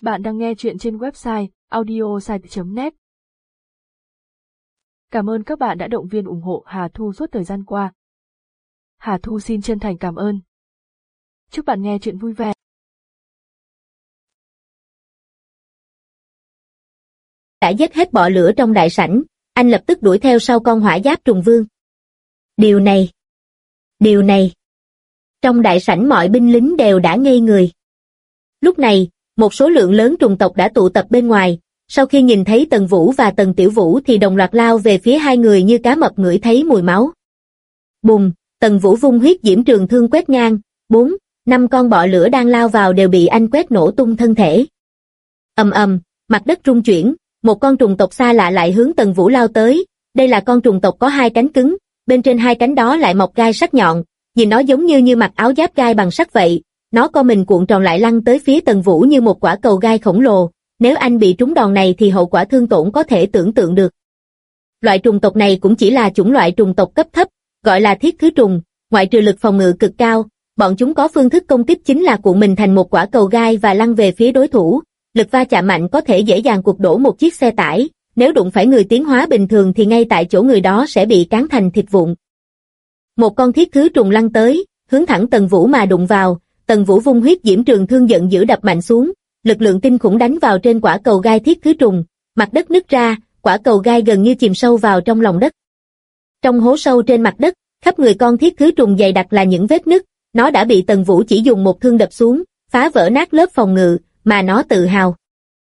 Bạn đang nghe chuyện trên website audiosite.net. Cảm ơn các bạn đã động viên ủng hộ Hà Thu suốt thời gian qua. Hà Thu xin chân thành cảm ơn. Chúc bạn nghe chuyện vui vẻ. Đã giết hết bọ lửa trong đại sảnh, anh lập tức đuổi theo sau con hỏa giáp trùng vương. Điều này. Trong đại sảnh mọi binh lính đều đã ngây người. Lúc này, một số lượng lớn trùng tộc đã tụ tập bên ngoài, sau khi nhìn thấy Tần Vũ và Tần Tiểu Vũ thì đồng loạt lao về phía hai người như cá mập ngửi thấy mùi máu. Bùng, Tần Vũ vung huyết diễm trường thương quét ngang, 4-5 con bọ lửa đang lao vào đều bị anh quét nổ tung thân thể. Ầm ầm, mặt đất rung chuyển, một con trùng tộc xa lạ lại hướng Tần Vũ lao tới, đây là con trùng tộc có hai cánh cứng, bên trên hai cánh đó lại mọc gai sắc nhọn, nhìn nó giống như mặc áo giáp gai bằng sắt vậy. Nó co mình cuộn tròn lại lăn tới phía Tần Vũ như một quả cầu gai khổng lồ, nếu anh bị trúng đòn này thì hậu quả thương tổn có thể tưởng tượng được. Loại trùng tộc này cũng chỉ là chủng loại trùng tộc cấp thấp, gọi là thiết khứ trùng, ngoại trừ lực phòng ngự cực cao, bọn chúng có phương thức công kích chính là cuộn mình thành một quả cầu gai và lăn về phía đối thủ, lực va chạm mạnh có thể dễ dàng quật đổ một chiếc xe tải, nếu đụng phải người tiến hóa bình thường thì ngay tại chỗ người đó sẽ bị cán thành thịt vụn. Một con thiết khứ trùng lăn tới, hướng thẳng Tần Vũ mà đụng vào. Tần Vũ vung huyết diễm trường thương giận dữ đập mạnh xuống, lực lượng kinh khủng đánh vào trên quả cầu gai thiết khứ trùng, mặt đất nứt ra, quả cầu gai gần như chìm sâu vào trong lòng đất. Trong hố sâu trên mặt đất, khắp người con thiết khứ trùng dày đặc là những vết nứt, nó đã bị Tần Vũ chỉ dùng một thương đập xuống, phá vỡ nát lớp phòng ngự, mà nó tự hào.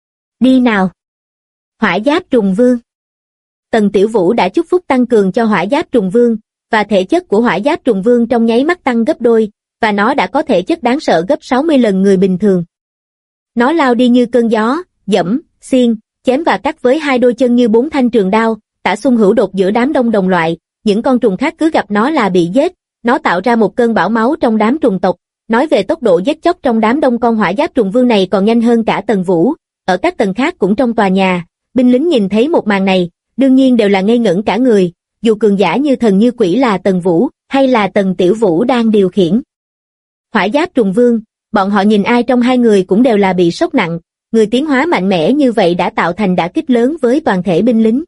Đi nào! Hỏa giáp trùng vương. Tần Tiểu Vũ đã chúc phúc tăng cường cho hỏa giáp trùng vương, và thể chất của hỏa giáp trùng vương trong nháy mắt tăng gấp đôi, và nó đã có thể chất đáng sợ gấp 60 lần người bình thường. Nó lao đi như cơn gió, dẫm, xiên, chém và cắt với hai đôi chân như 4 thanh trường đao, tả xung hữu đột giữa đám đông đồng loại, những con trùng khác cứ gặp nó là bị giết, nó tạo ra một cơn bão máu trong đám trùng tộc. Nói về tốc độ giết chóc trong đám đông, con hỏa giáp trùng vương này còn nhanh hơn cả Tần Vũ. Ở các tầng khác cũng trong tòa nhà, binh lính nhìn thấy một màn này, đương nhiên đều là ngây ngẩn cả người, dù cường giả như thần như quỷ là Tần Vũ, hay là Tần Tiểu Vũ đang điều khiển hỏa giáp trùng vương, bọn họ nhìn ai trong hai người cũng đều là bị sốc nặng, người tiến hóa mạnh mẽ như vậy đã tạo thành đả kích lớn với toàn thể binh lính.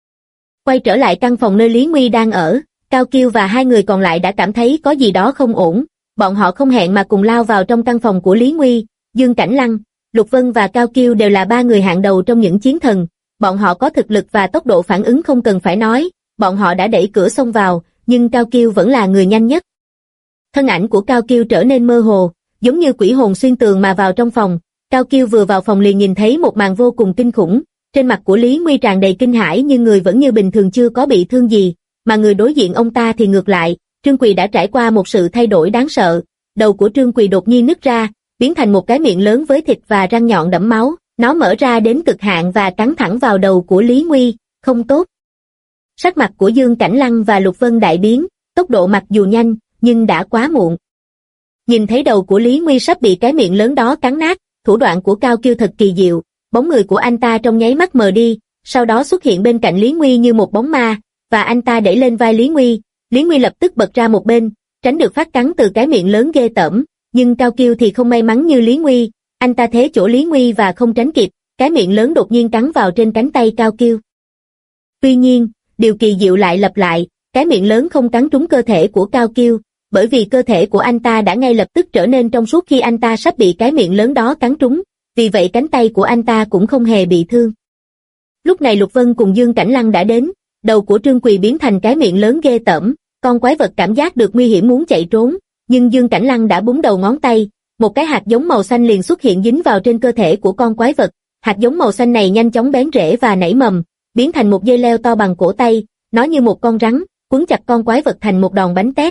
Quay trở lại căn phòng nơi Lý Nguy đang ở, Cao Kiêu và hai người còn lại đã cảm thấy có gì đó không ổn, bọn họ không hẹn mà cùng lao vào trong căn phòng của Lý Nguy. Dương Cảnh Lăng, Lục Vân và Cao Kiêu đều là ba người hạng đầu trong những chiến thần, bọn họ có thực lực và tốc độ phản ứng không cần phải nói, bọn họ đã đẩy cửa xông vào, nhưng Cao Kiêu vẫn là người nhanh nhất. Thân ảnh của Cao Kiêu trở nên mơ hồ, giống như quỷ hồn xuyên tường mà vào trong phòng. Cao Kiêu vừa vào phòng liền nhìn thấy một màn vô cùng kinh khủng, trên mặt của Lý Nguy tràn đầy kinh hãi nhưng người vẫn như bình thường chưa có bị thương gì, mà người đối diện ông ta thì ngược lại, Trương Quỳ đã trải qua một sự thay đổi đáng sợ, đầu của Trương Quỳ đột nhiên nứt ra, biến thành một cái miệng lớn với thịt và răng nhọn đẫm máu, nó mở ra đến cực hạn và cắn thẳng vào đầu của Lý Nguy, không tốt. Sắc mặt của Dương Cảnh Lăng và Lục Vân đại biến, tốc độ mặc dù nhanh, nhưng đã quá muộn. Nhìn thấy đầu của Lý Nguy sắp bị cái miệng lớn đó cắn nát, thủ đoạn của Cao Kiêu thật kỳ diệu, bóng người của anh ta trong nháy mắt mờ đi, sau đó xuất hiện bên cạnh Lý Nguy như một bóng ma, và anh ta đẩy lên vai Lý Nguy lập tức bật ra một bên, tránh được phát cắn từ cái miệng lớn ghê tởm, nhưng Cao Kiêu thì không may mắn như Lý Nguy, anh ta thế chỗ Lý Nguy và không tránh kịp, cái miệng lớn đột nhiên cắn vào trên cánh tay Cao Kiêu. Tuy nhiên, điều kỳ diệu lại lặp lại, cái miệng lớn không cắn trúng cơ thể của Cao Kiêu, bởi vì cơ thể của anh ta đã ngay lập tức trở nên trong suốt khi anh ta sắp bị cái miệng lớn đó cắn trúng, vì vậy cánh tay của anh ta cũng không hề bị thương. Lúc này Lục Vân cùng Dương Cảnh Lăng đã đến, đầu của Trương Quỳ biến thành cái miệng lớn ghê tởm, con quái vật cảm giác được nguy hiểm muốn chạy trốn, nhưng Dương Cảnh Lăng đã búng đầu ngón tay, một cái hạt giống màu xanh liền xuất hiện dính vào trên cơ thể của con quái vật, hạt giống màu xanh này nhanh chóng bén rễ và nảy mầm, biến thành một dây leo to bằng cổ tay, nó như một con rắn, quấn chặt con quái vật thành một đòn bánh tét.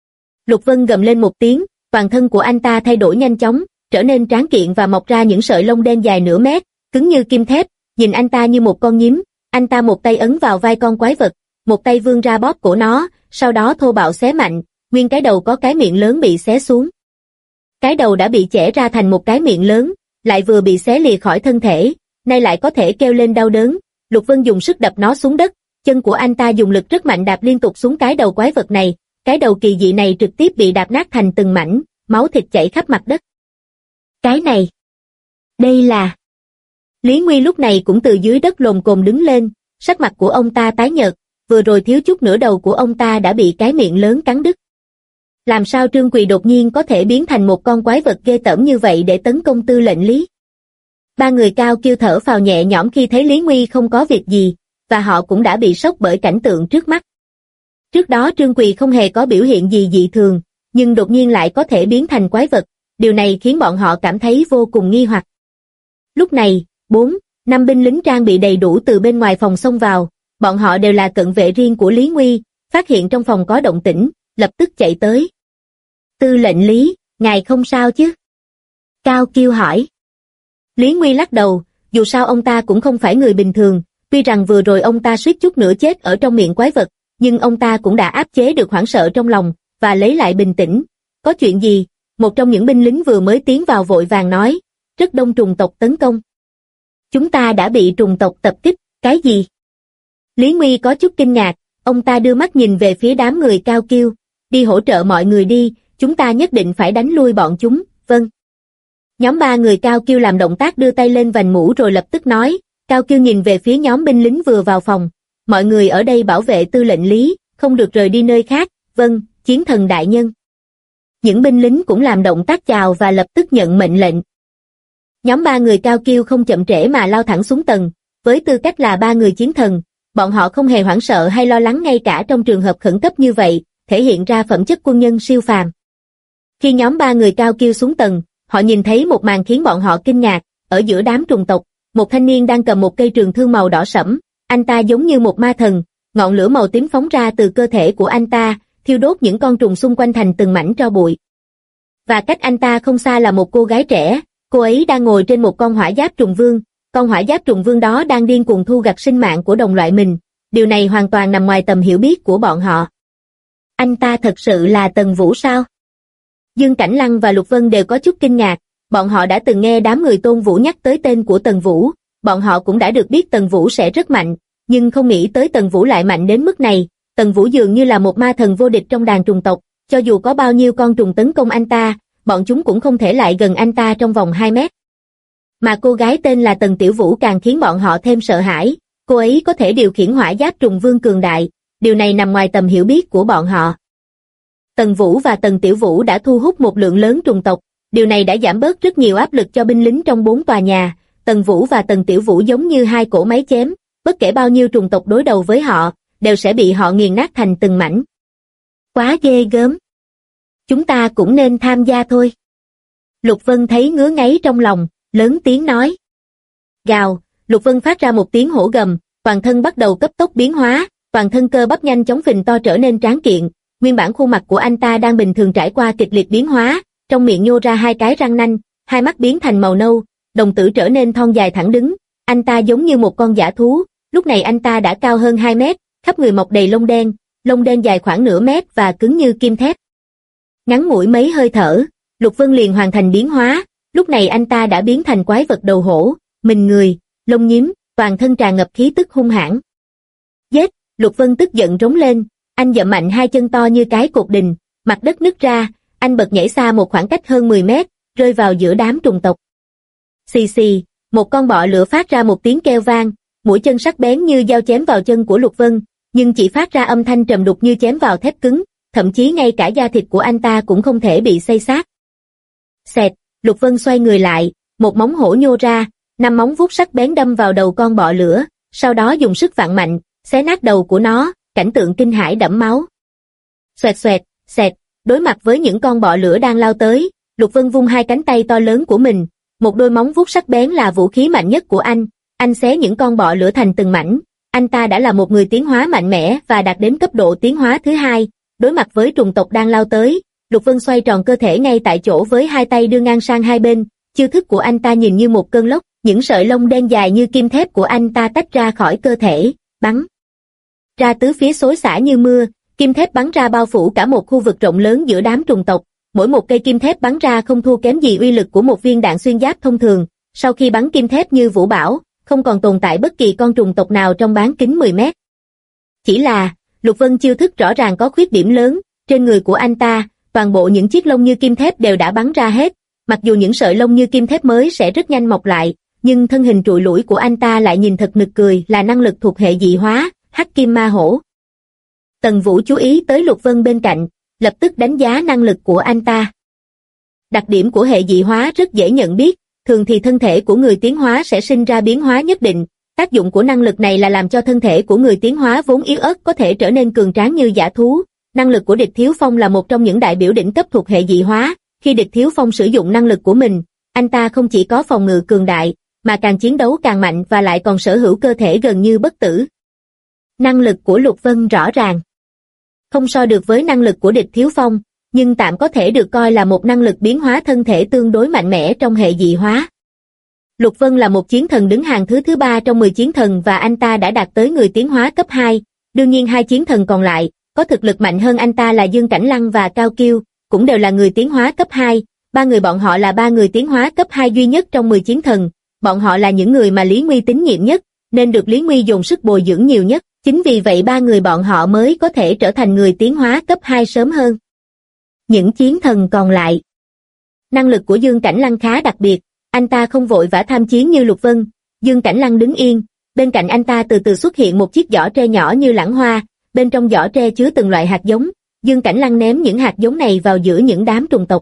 Lục Vân gầm lên một tiếng, toàn thân của anh ta thay đổi nhanh chóng, trở nên tráng kiện và mọc ra những sợi lông đen dài nửa mét, cứng như kim thép, nhìn anh ta như một con nhím, anh ta một tay ấn vào vai con quái vật, một tay vươn ra bóp cổ nó, sau đó thô bạo xé mạnh, nguyên cái đầu có cái miệng lớn bị xé xuống. Cái đầu đã bị chẻ ra thành một cái miệng lớn, lại vừa bị xé lìa khỏi thân thể, nay lại có thể kêu lên đau đớn. Lục Vân dùng sức đập nó xuống đất, chân của anh ta dùng lực rất mạnh đạp liên tục xuống cái đầu quái vật này, cái đầu kỳ dị này trực tiếp bị đạp nát thành từng mảnh, máu thịt chảy khắp mặt đất. Cái này, đây là Lý Nguy lúc này cũng từ dưới đất lồm cồm đứng lên, sắc mặt của ông ta tái nhợt, vừa rồi thiếu chút nữa đầu của ông ta đã bị cái miệng lớn cắn đứt. Làm sao Trương Quỳ đột nhiên có thể biến thành một con quái vật ghê tởm như vậy để tấn công tư lệnh Lý? Ba người cao kêu thở phào nhẹ nhõm khi thấy Lý Nguy không có việc gì, và họ cũng đã bị sốc bởi cảnh tượng trước mắt. Trước đó Trương Quỳ không hề có biểu hiện gì dị thường, nhưng đột nhiên lại có thể biến thành quái vật, điều này khiến bọn họ cảm thấy vô cùng nghi hoặc. Lúc này, 4-5 binh lính trang bị đầy đủ từ bên ngoài phòng xông vào, bọn họ đều là cận vệ riêng của Lý Nguy, phát hiện trong phòng có động tĩnh, lập tức chạy tới. Tư lệnh Lý, ngài không sao chứ? Cao Kiêu hỏi. Lý Nguy lắc đầu, dù sao ông ta cũng không phải người bình thường, tuy rằng vừa rồi ông ta suýt chút nữa chết ở trong miệng quái vật, nhưng ông ta cũng đã áp chế được hoảng sợ trong lòng, và lấy lại bình tĩnh. Có chuyện gì? Một trong những binh lính vừa mới tiến vào vội vàng nói, rất đông trùng tộc tấn công. Chúng ta đã bị trùng tộc tập kích, cái gì? Lý Nguy có chút kinh ngạc, ông ta đưa mắt nhìn về phía đám người Cao Kiêu, đi hỗ trợ mọi người đi, chúng ta nhất định phải đánh lui bọn chúng, vâng. Nhóm 3 người Cao Kiêu làm động tác đưa tay lên vành mũ rồi lập tức nói, Cao Kiêu nhìn về phía nhóm binh lính vừa vào phòng, mọi người ở đây bảo vệ tư lệnh Lý, không được rời đi nơi khác, vâng, chiến thần đại nhân. Những binh lính cũng làm động tác chào và lập tức nhận mệnh lệnh. Nhóm 3 người Cao Kiêu không chậm trễ mà lao thẳng xuống tầng, với tư cách là 3 người chiến thần, bọn họ không hề hoảng sợ hay lo lắng ngay cả trong trường hợp khẩn cấp như vậy, thể hiện ra phẩm chất quân nhân siêu phàm. Khi nhóm 3 người Cao Kiêu xuống tầng, họ nhìn thấy một màn khiến bọn họ kinh ngạc, ở giữa đám trùng tộc, một thanh niên đang cầm một cây trường thương màu đỏ sẫm, anh ta giống như một ma thần, ngọn lửa màu tím phóng ra từ cơ thể của anh ta, thiêu đốt những con trùng xung quanh thành từng mảnh tro bụi. Và cách anh ta không xa là một cô gái trẻ, cô ấy đang ngồi trên một con hỏa giáp trùng vương, con hỏa giáp trùng vương đó đang điên cuồng thu gặt sinh mạng của đồng loại mình, điều này hoàn toàn nằm ngoài tầm hiểu biết của bọn họ. Anh ta thật sự là Tần Vũ sao? Dương Cảnh Lăng và Lục Vân đều có chút kinh ngạc, bọn họ đã từng nghe đám người Tôn Vũ nhắc tới tên của Tần Vũ, bọn họ cũng đã được biết Tần Vũ sẽ rất mạnh, nhưng không nghĩ tới Tần Vũ lại mạnh đến mức này. Tần Vũ dường như là một ma thần vô địch trong đàn trùng tộc, cho dù có bao nhiêu con trùng tấn công anh ta, bọn chúng cũng không thể lại gần anh ta trong vòng 2 mét. Mà cô gái tên là Tần Tiểu Vũ càng khiến bọn họ thêm sợ hãi, cô ấy có thể điều khiển hỏa giáp trùng vương cường đại, điều này nằm ngoài tầm hiểu biết của bọn họ. Tần Vũ và Tần Tiểu Vũ đã thu hút một lượng lớn trùng tộc, điều này đã giảm bớt rất nhiều áp lực cho binh lính trong 4 tòa nhà. Tần Vũ và Tần Tiểu Vũ giống như hai cỗ máy chém, bất kể bao nhiêu trùng tộc đối đầu với họ, đều sẽ bị họ nghiền nát thành từng mảnh. Quá ghê gớm. Chúng ta cũng nên tham gia thôi. Lục Vân thấy ngứa ngáy trong lòng, lớn tiếng nói. Gào, Lục Vân phát ra một tiếng hổ gầm, toàn thân bắt đầu cấp tốc biến hóa, toàn thân cơ bắp nhanh chóng phình to trở nên tráng kiện, nguyên bản khuôn mặt của anh ta đang bình thường trải qua kịch liệt biến hóa, trong miệng nhô ra 2 cái răng nanh, hai mắt biến thành màu nâu, đồng tử trở nên thon dài thẳng đứng, anh ta giống như một con dã thú, lúc này anh ta đã cao hơn 2 mét, khắp người mọc đầy lông đen dài khoảng nửa mét và cứng như kim thép. Ngắn ngủi mấy hơi thở, Lục Vân liền hoàn thành biến hóa, lúc này anh ta đã biến thành quái vật đầu hổ, mình người, lông nhím, toàn thân tràn ngập khí tức hung hãn. Giết, Lục Vân tức giận rống lên, anh dậm mạnh 2 chân to như cái cột đình, mặt đất nứt ra, anh bật nhảy xa một khoảng cách hơn 10 mét, rơi vào giữa đám trùng tộc. Xì xì, một con bọ lửa phát ra một tiếng kêu vang, mũi chân sắc bén như dao chém vào chân của Lục Vân, nhưng chỉ phát ra âm thanh trầm đục như chém vào thép cứng, thậm chí ngay cả da thịt của anh ta cũng không thể bị xay xát. Xẹt, Lục Vân xoay người lại, một móng hổ nhô ra, 5 móng vuốt sắc bén đâm vào đầu con bọ lửa, sau đó dùng sức vặn mạnh, xé nát đầu của nó, cảnh tượng kinh hãi đẫm máu. Xoẹt xoẹt, xẹt, đối mặt với những con bọ lửa đang lao tới, Lục Vân vung 2 cánh tay to lớn của mình, một đôi móng vuốt sắc bén là vũ khí mạnh nhất của anh xé những con bọ lửa thành từng mảnh. Anh ta đã là một người tiến hóa mạnh mẽ và đạt đến cấp độ tiến hóa thứ 2, đối mặt với trùng tộc đang lao tới, Lục Vân xoay tròn cơ thể ngay tại chỗ với 2 tay đưa ngang sang hai bên, chiêu thức của anh ta nhìn như một cơn lốc, những sợi lông đen dài như kim thép của anh ta tách ra khỏi cơ thể, bắn ra tứ phía xối xả như mưa, kim thép bắn ra bao phủ cả một khu vực rộng lớn giữa đám trùng tộc, mỗi một cây kim thép bắn ra không thua kém gì uy lực của một viên đạn xuyên giáp thông thường, sau khi bắn kim thép như vũ bão, không còn tồn tại bất kỳ con trùng tộc nào trong bán kính 10 mét. Chỉ là, Lục Vân chiêu thức rõ ràng có khuyết điểm lớn, trên người của anh ta, toàn bộ những chiếc lông như kim thép đều đã bắn ra hết, mặc dù những sợi lông như kim thép mới sẽ rất nhanh mọc lại, nhưng thân hình trụi lủi của anh ta lại nhìn thật nực cười, là năng lực thuộc hệ dị hóa, Hắc Kim Ma Hổ. Tần Vũ chú ý tới Lục Vân bên cạnh, lập tức đánh giá năng lực của anh ta. Đặc điểm của hệ dị hóa rất dễ nhận biết, thường thì thân thể của người tiến hóa sẽ sinh ra biến hóa nhất định. Tác dụng của năng lực này là làm cho thân thể của người tiến hóa vốn yếu ớt có thể trở nên cường tráng như dã thú. Năng lực của Địch Thiếu Phong là một trong những đại biểu đỉnh cấp thuộc hệ dị hóa. Khi Địch Thiếu Phong sử dụng năng lực của mình, anh ta không chỉ có phòng ngự cường đại, mà càng chiến đấu càng mạnh và lại còn sở hữu cơ thể gần như bất tử. Năng lực của Lục Vân rõ ràng không so được với năng lực của Địch Thiếu Phong, nhưng tạm có thể được coi là một năng lực biến hóa thân thể tương đối mạnh mẽ trong hệ dị hóa. Lục Vân là một chiến thần đứng hàng thứ 3 trong 10 chiến thần và anh ta đã đạt tới người tiến hóa cấp 2, đương nhiên hai chiến thần còn lại, có thực lực mạnh hơn anh ta là Dương Cảnh Lăng và Cao Kiêu, cũng đều là người tiến hóa cấp 2, ba người bọn họ là ba người tiến hóa cấp 2 duy nhất trong 10 chiến thần, bọn họ là những người mà Lý Nguy tín nhiệm nhất, nên được Lý Nguy dồn sức bồi dưỡng nhiều nhất, chính vì vậy ba người bọn họ mới có thể trở thành người tiến hóa cấp 2 sớm hơn những chiến thần còn lại. Năng lực của Dương Cảnh Lăng khá đặc biệt, anh ta không vội vã tham chiến như Lục Vân. Dương Cảnh Lăng đứng yên, bên cạnh anh ta từ từ xuất hiện một chiếc giỏ tre nhỏ như lẵng hoa, bên trong giỏ tre chứa từng loại hạt giống. Dương Cảnh Lăng ném những hạt giống này vào giữa những đám trùng tộc.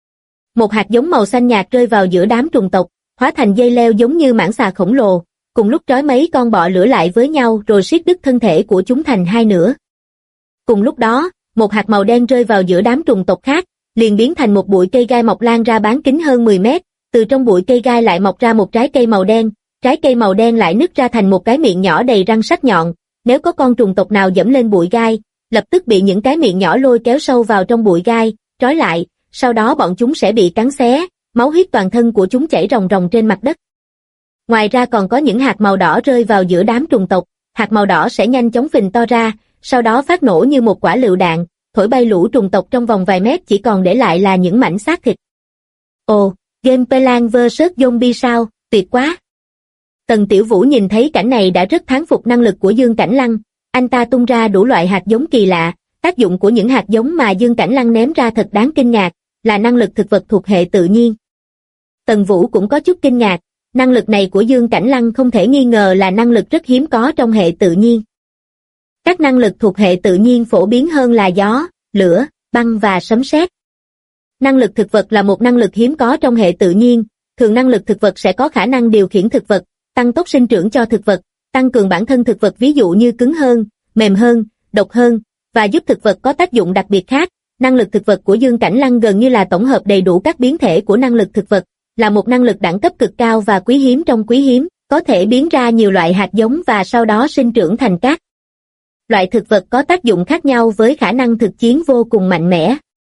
Một hạt giống màu xanh nhạt rơi vào giữa đám trùng tộc, hóa thành dây leo giống như mãng xà khổng lồ, cùng lúc trói mấy con bọ lửa lại với nhau rồi siết đứt thân thể của chúng thành hai nửa. Cùng lúc đó, một hạt màu đen rơi vào giữa đám trùng tộc khác, liền biến thành một bụi cây gai mọc lan ra bán kính hơn 10 mét, từ trong bụi cây gai lại mọc ra một trái cây màu đen, trái cây màu đen lại nứt ra thành một cái miệng nhỏ đầy răng sắc nhọn, nếu có con trùng tộc nào dẫm lên bụi gai, lập tức bị những cái miệng nhỏ lôi kéo sâu vào trong bụi gai, trói lại, sau đó bọn chúng sẽ bị cắn xé, máu huyết toàn thân của chúng chảy ròng ròng trên mặt đất. Ngoài ra còn có những hạt màu đỏ rơi vào giữa đám trùng tộc, hạt màu đỏ sẽ nhanh chóng phình to ra, sau đó phát nổ như một quả lựu đạn, thổi bay lũ trùng tộc trong vòng vài mét, chỉ còn để lại là những mảnh xác thịt. Ồ, game Plant vs Zombie sao, tuyệt quá. Tần Tiểu Vũ nhìn thấy cảnh này đã rất thán phục năng lực của Dương Cảnh Lăng, anh ta tung ra đủ loại hạt giống kỳ lạ, tác dụng của những hạt giống mà Dương Cảnh Lăng ném ra thật đáng kinh ngạc, là năng lực thực vật thuộc hệ tự nhiên. Tần Vũ cũng có chút kinh ngạc, năng lực này của Dương Cảnh Lăng không thể nghi ngờ là năng lực rất hiếm có trong hệ tự nhiên. Các năng lực thuộc hệ tự nhiên phổ biến hơn là gió, lửa, băng và sấm sét. Năng lực thực vật là một năng lực hiếm có trong hệ tự nhiên, thường năng lực thực vật sẽ có khả năng điều khiển thực vật, tăng tốc sinh trưởng cho thực vật, tăng cường bản thân thực vật ví dụ như cứng hơn, mềm hơn, độc hơn, và giúp thực vật có tác dụng đặc biệt khác. Năng lực thực vật của Dương Cảnh Lăng gần như là tổng hợp đầy đủ các biến thể của năng lực thực vật, là một năng lực đẳng cấp cực cao và quý hiếm trong quý hiếm, có thể biến ra nhiều loại hạt giống và sau đó sinh trưởng thành các loại thực vật có tác dụng khác nhau với khả năng thực chiến vô cùng mạnh mẽ.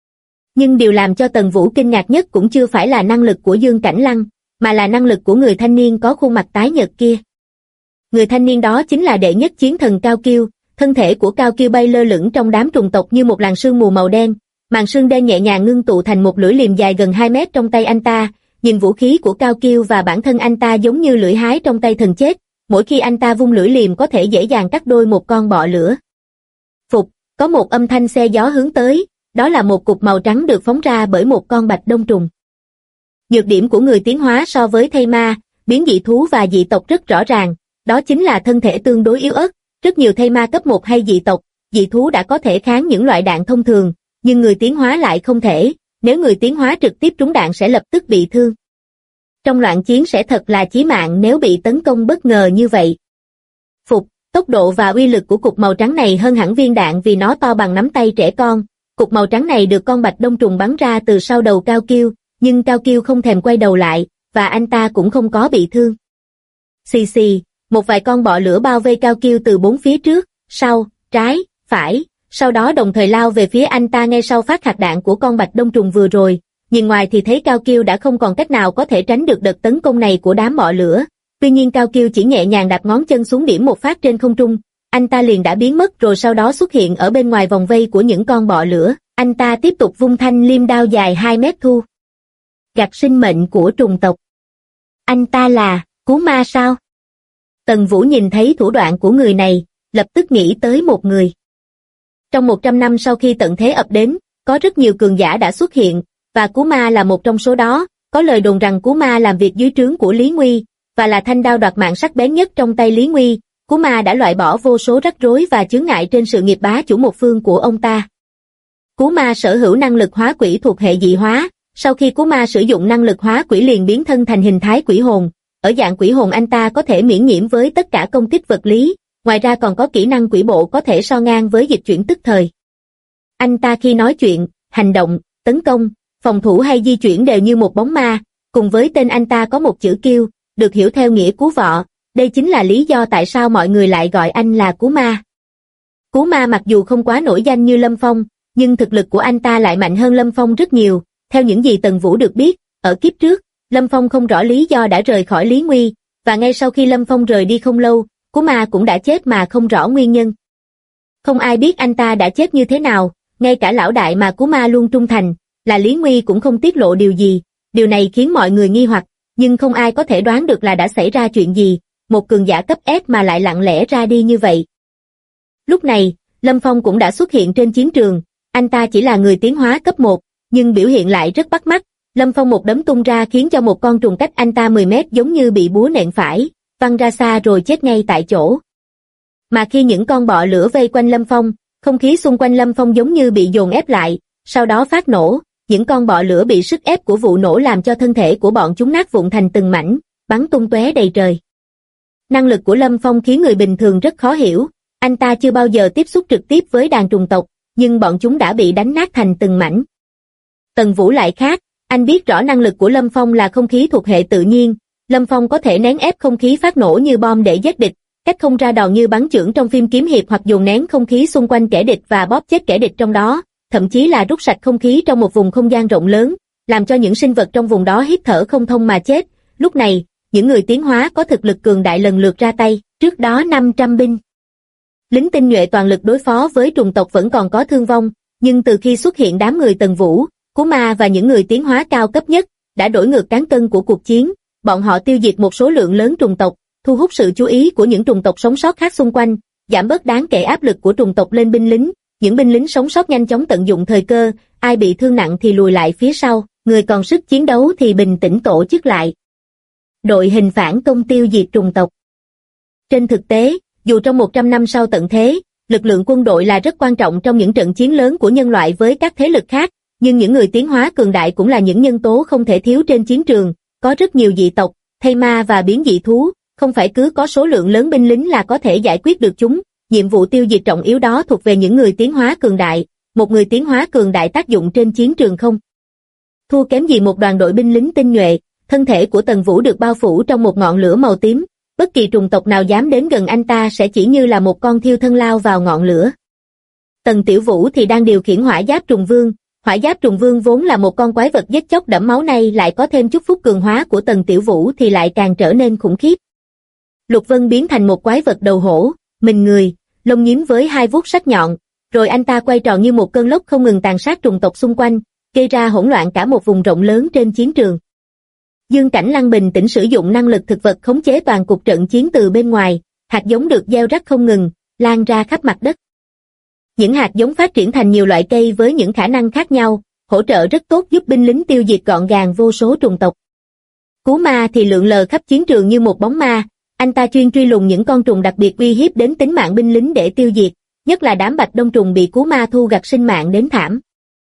Nhưng điều làm cho Tần Vũ kinh ngạc nhất cũng chưa phải là năng lực của Dương Cảnh Lăng, mà là năng lực của người thanh niên có khuôn mặt tái nhợt kia. Người thanh niên đó chính là đệ nhất chiến thần Cao Kiêu, thân thể của Cao Kiêu bay lơ lửng trong đám trùng tộc như một làn sương mù màu đen, màn sương đen nhẹ nhàng ngưng tụ thành một lưỡi liềm dài gần 2 mét trong tay anh ta, nhìn vũ khí của Cao Kiêu và bản thân anh ta giống như lưỡi hái trong tay thần chết, mỗi khi anh ta vung lưỡi liềm có thể dễ dàng cắt đôi một con bọ lửa. Phục, có một âm thanh xe gió hướng tới, đó là một cục màu trắng được phóng ra bởi một con bạch đông trùng. Nhược điểm của người tiến hóa so với thây ma, biến dị thú và dị tộc rất rõ ràng, đó chính là thân thể tương đối yếu ớt. Rất nhiều thây ma cấp 1 hay dị tộc, dị thú đã có thể kháng những loại đạn thông thường, nhưng người tiến hóa lại không thể, nếu người tiến hóa trực tiếp trúng đạn sẽ lập tức bị thương. Trong loạn chiến sẽ thật là chí mạng nếu bị tấn công bất ngờ như vậy. Phục, tốc độ và uy lực của cục màu trắng này hơn hẳn viên đạn vì nó to bằng nắm tay trẻ con. Cục màu trắng này được con bạch đông trùng bắn ra từ sau đầu Cao Kiêu, nhưng Cao Kiêu không thèm quay đầu lại, và anh ta cũng không có bị thương. Xì xì, một vài con bọ lửa bao vây Cao Kiêu từ bốn phía trước, sau, trái, phải, sau đó đồng thời lao về phía anh ta ngay sau phát hạt đạn của con bạch đông trùng vừa rồi. Nhìn ngoài thì thấy Cao Kiêu đã không còn cách nào có thể tránh được đợt tấn công này của đám bọ lửa. Tuy nhiên Cao Kiêu chỉ nhẹ nhàng đạp ngón chân xuống điểm một phát trên không trung, anh ta liền đã biến mất rồi sau đó xuất hiện ở bên ngoài vòng vây của những con bọ lửa. Anh ta tiếp tục vung thanh liêm đao dài 2 mét thu gặt sinh mệnh của trùng tộc. Anh ta là Cú Ma sao? Tần Vũ nhìn thấy thủ đoạn của người này, lập tức nghĩ tới một người. Trong 100 năm sau khi tận thế ập đến, có rất nhiều cường giả đã xuất hiện, và Cú Ma là một trong số đó. Có lời đồn rằng Cú Ma làm việc dưới trướng của Lý Nguy, và là thanh đao đoạt mạng sắc bén nhất trong tay Lý Nguy, Cú Ma đã loại bỏ vô số rắc rối và chướng ngại trên sự nghiệp bá chủ một phương của ông ta. Cú Ma sở hữu năng lực hóa quỷ thuộc hệ dị hóa, sau khi Cú Ma sử dụng năng lực hóa quỷ liền biến thân thành hình thái quỷ hồn, ở dạng quỷ hồn anh ta có thể miễn nhiễm với tất cả công kích vật lý, ngoài ra còn có kỹ năng quỷ bộ có thể so ngang với dịch chuyển tức thời. Anh ta khi nói chuyện, hành động, tấn công, phòng thủ hay di chuyển đều như một bóng ma, cùng với tên anh ta có một chữ kiêu, được hiểu theo nghĩa cú vọ, đây chính là lý do tại sao mọi người lại gọi anh là Cú Ma. Cú Ma mặc dù không quá nổi danh như Lâm Phong, nhưng thực lực của anh ta lại mạnh hơn Lâm Phong rất nhiều, theo những gì Tần Vũ được biết, ở kiếp trước, Lâm Phong không rõ lý do đã rời khỏi Lý Nguy, và ngay sau khi Lâm Phong rời đi không lâu, Cú Ma cũng đã chết mà không rõ nguyên nhân. Không ai biết anh ta đã chết như thế nào, ngay cả lão đại mà Cú Ma luôn trung thành, là Lý Nguy cũng không tiết lộ điều gì, điều này khiến mọi người nghi hoặc, nhưng không ai có thể đoán được là đã xảy ra chuyện gì, một cường giả cấp S mà lại lặng lẽ ra đi như vậy. Lúc này, Lâm Phong cũng đã xuất hiện trên chiến trường, anh ta chỉ là người tiến hóa cấp 1, nhưng biểu hiện lại rất bắt mắt. Lâm Phong một đấm tung ra khiến cho một con trùng cách anh ta 10 mét giống như bị búa nện phải, văng ra xa rồi chết ngay tại chỗ. Mà khi những con bọ lửa vây quanh Lâm Phong, không khí xung quanh Lâm Phong giống như bị dồn ép lại, sau đó phát nổ, những con bọ lửa bị sức ép của vụ nổ làm cho thân thể của bọn chúng nát vụn thành từng mảnh, bắn tung tóe đầy trời. Năng lực của Lâm Phong khiến người bình thường rất khó hiểu, anh ta chưa bao giờ tiếp xúc trực tiếp với đàn trùng tộc, nhưng bọn chúng đã bị đánh nát thành từng mảnh. Tần Vũ lại khác, anh biết rõ năng lực của Lâm Phong là không khí thuộc hệ tự nhiên, Lâm Phong có thể nén ép không khí phát nổ như bom để giết địch, cách không ra đòn như bắn chưởng trong phim kiếm hiệp hoặc dồn nén không khí xung quanh kẻ địch và bóp chết kẻ địch trong đó, thậm chí là rút sạch không khí trong một vùng không gian rộng lớn, làm cho những sinh vật trong vùng đó hít thở không thông mà chết. Lúc này, những người tiến hóa có thực lực cường đại lần lượt ra tay, trước đó 500 binh lính tinh nhuệ toàn lực đối phó với trùng tộc vẫn còn có thương vong, nhưng từ khi xuất hiện đám người Tần Vũ, Cú Ma và những người tiến hóa cao cấp nhất, đã đổi ngược cán cân của cuộc chiến, bọn họ tiêu diệt một số lượng lớn trùng tộc, thu hút sự chú ý của những trùng tộc sống sót khác xung quanh, giảm bớt đáng kể áp lực của trùng tộc lên binh lính, những binh lính sống sót nhanh chóng tận dụng thời cơ, ai bị thương nặng thì lùi lại phía sau, người còn sức chiến đấu thì bình tĩnh tổ chức lại. Đội hình phản công tiêu diệt trùng tộc. Trên thực tế, dù trong 100 năm sau tận thế, lực lượng quân đội là rất quan trọng trong những trận chiến lớn của nhân loại với các thế lực khác, nhưng những người tiến hóa cường đại cũng là những nhân tố không thể thiếu trên chiến trường, có rất nhiều dị tộc, thây ma và biến dị thú, không phải cứ có số lượng lớn binh lính là có thể giải quyết được chúng, nhiệm vụ tiêu diệt trọng yếu đó thuộc về những người tiến hóa cường đại, một người tiến hóa cường đại tác dụng trên chiến trường không thua kém gì một đoàn đội binh lính tinh nhuệ. Thân thể của Tần Vũ được bao phủ trong một ngọn lửa màu tím, bất kỳ trùng tộc nào dám đến gần anh ta sẽ chỉ như là một con thiêu thân lao vào ngọn lửa. Tần Tiểu Vũ thì đang điều khiển hỏa giáp trùng vương. Hỏa giáp trùng vương vốn là một con quái vật giết chóc đẫm máu, này lại có thêm chút phúc cường hóa của Tần Tiểu Vũ thì lại càng trở nên khủng khiếp. Lục Vân biến thành một quái vật đầu hổ, mình người, lông nhím với hai vuốt sắc nhọn, rồi anh ta quay tròn như một cơn lốc không ngừng tàn sát trùng tộc xung quanh, gây ra hỗn loạn cả một vùng rộng lớn trên chiến trường. Dương Cảnh Lăng bình tĩnh sử dụng năng lực thực vật khống chế toàn cục trận chiến từ bên ngoài, hạt giống được gieo rắc không ngừng, lan ra khắp mặt đất. Những hạt giống phát triển thành nhiều loại cây với những khả năng khác nhau, hỗ trợ rất tốt giúp binh lính tiêu diệt gọn gàng vô số trùng tộc. Cú Ma thì lượn lờ khắp chiến trường như một bóng ma, anh ta chuyên truy lùng những con trùng đặc biệt uy hiếp đến tính mạng binh lính để tiêu diệt, nhất là đám bạch đông trùng bị Cú Ma thu gặt sinh mạng đến thảm.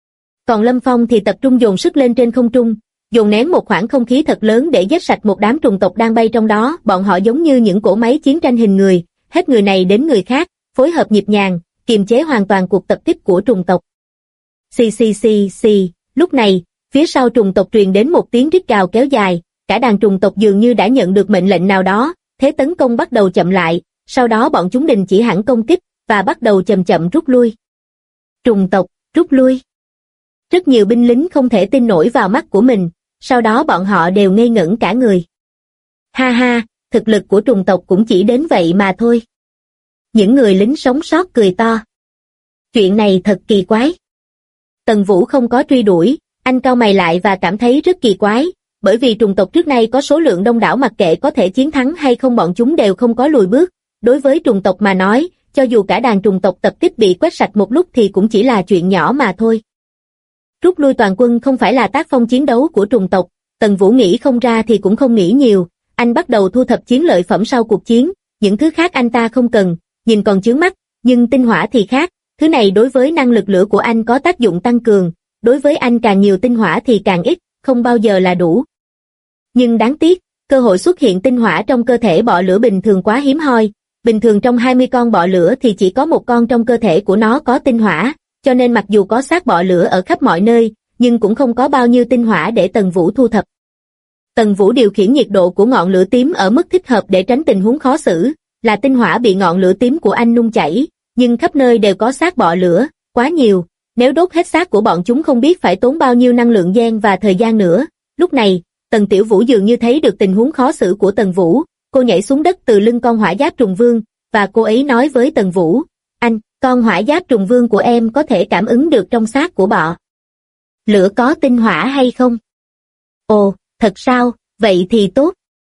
Còn Lâm Phong thì tập trung dồn sức lên trên không trung, dồn nén một khoảng không khí thật lớn để giết sạch một đám trùng tộc đang bay trong đó, bọn họ giống như những cỗ máy chiến tranh hình người, hết người này đến người khác, phối hợp nhịp nhàng, kiềm chế hoàn toàn cuộc tập kích của trùng tộc. Xì xì xì xì, lúc này, phía sau trùng tộc truyền đến một tiếng rít gào kéo dài, cả đàn trùng tộc dường như đã nhận được mệnh lệnh nào đó, thế tấn công bắt đầu chậm lại, sau đó bọn chúng đình chỉ hẳn công kích, và bắt đầu chậm chậm rút lui. Trùng tộc, rút lui. Rất nhiều binh lính không thể tin nổi vào mắt của mình, sau đó bọn họ đều ngây ngẩn cả người. Ha ha, thực lực của trùng tộc cũng chỉ đến vậy mà thôi. Những người lính sống sót cười to. Chuyện này thật kỳ quái. Tần Vũ không có truy đuổi, anh cau mày lại và cảm thấy rất kỳ quái, bởi vì trùng tộc trước nay có số lượng đông đảo, mặc kệ có thể chiến thắng hay không bọn chúng đều không có lùi bước. Đối với trùng tộc mà nói, cho dù cả đàn trùng tộc tập kích bị quét sạch một lúc thì cũng chỉ là chuyện nhỏ mà thôi. Rút lui toàn quân không phải là tác phong chiến đấu của trùng tộc, Tần Vũ nghĩ không ra thì cũng không nghĩ nhiều, anh bắt đầu thu thập chiến lợi phẩm sau cuộc chiến, những thứ khác anh ta không cần, nhìn còn chướng mắt, nhưng tinh hỏa thì khác, thứ này đối với năng lực lửa của anh có tác dụng tăng cường, đối với anh càng nhiều tinh hỏa thì càng ít, không bao giờ là đủ. Nhưng đáng tiếc, cơ hội xuất hiện tinh hỏa trong cơ thể bọ lửa bình thường quá hiếm hoi, bình thường trong 20 con bọ lửa thì chỉ có một con trong cơ thể của nó có tinh hỏa, cho nên mặc dù có xác bọ lửa ở khắp mọi nơi, nhưng cũng không có bao nhiêu tinh hỏa để Tần Vũ thu thập. Tần Vũ điều khiển nhiệt độ của ngọn lửa tím ở mức thích hợp để tránh tình huống khó xử, là tinh hỏa bị ngọn lửa tím của anh nung chảy, nhưng khắp nơi đều có xác bọ lửa, quá nhiều, nếu đốt hết xác của bọn chúng không biết phải tốn bao nhiêu năng lượng gen và thời gian nữa. Lúc này, Tần Tiểu Vũ dường như thấy được tình huống khó xử của Tần Vũ, cô nhảy xuống đất từ lưng con hỏa giáp trùng vương, và cô ấy nói với Tần Vũ, anh, con hỏa giáp trùng vương của em có thể cảm ứng được trong xác của bọ lửa có tinh hỏa hay không? Ồ, thật sao, vậy thì tốt.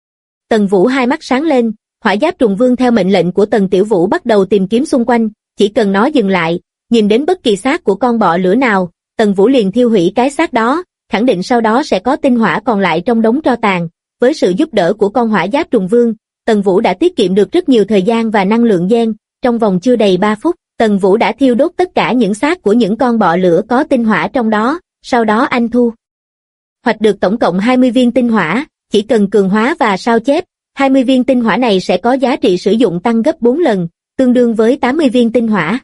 Tần Vũ hai mắt sáng lên, hỏa giáp trùng vương theo mệnh lệnh của Tần Tiểu Vũ bắt đầu tìm kiếm xung quanh, chỉ cần nó dừng lại, nhìn đến bất kỳ xác của con bọ lửa nào, Tần Vũ liền thiêu hủy cái xác đó, khẳng định sau đó sẽ có tinh hỏa còn lại trong đống tro tàn. Với sự giúp đỡ của con hỏa giáp trùng vương, Tần Vũ đã tiết kiệm được rất nhiều thời gian và năng lượng gen, trong vòng chưa đầy 3 phút, Tần Vũ đã thiêu đốt tất cả những xác của những con bọ lửa có tinh hỏa trong đó, sau đó anh thu hoạch được tổng cộng 20 viên tinh hỏa, chỉ cần cường hóa và sao chép, 20 viên tinh hỏa này sẽ có giá trị sử dụng tăng gấp 4 lần, tương đương với 80 viên tinh hỏa.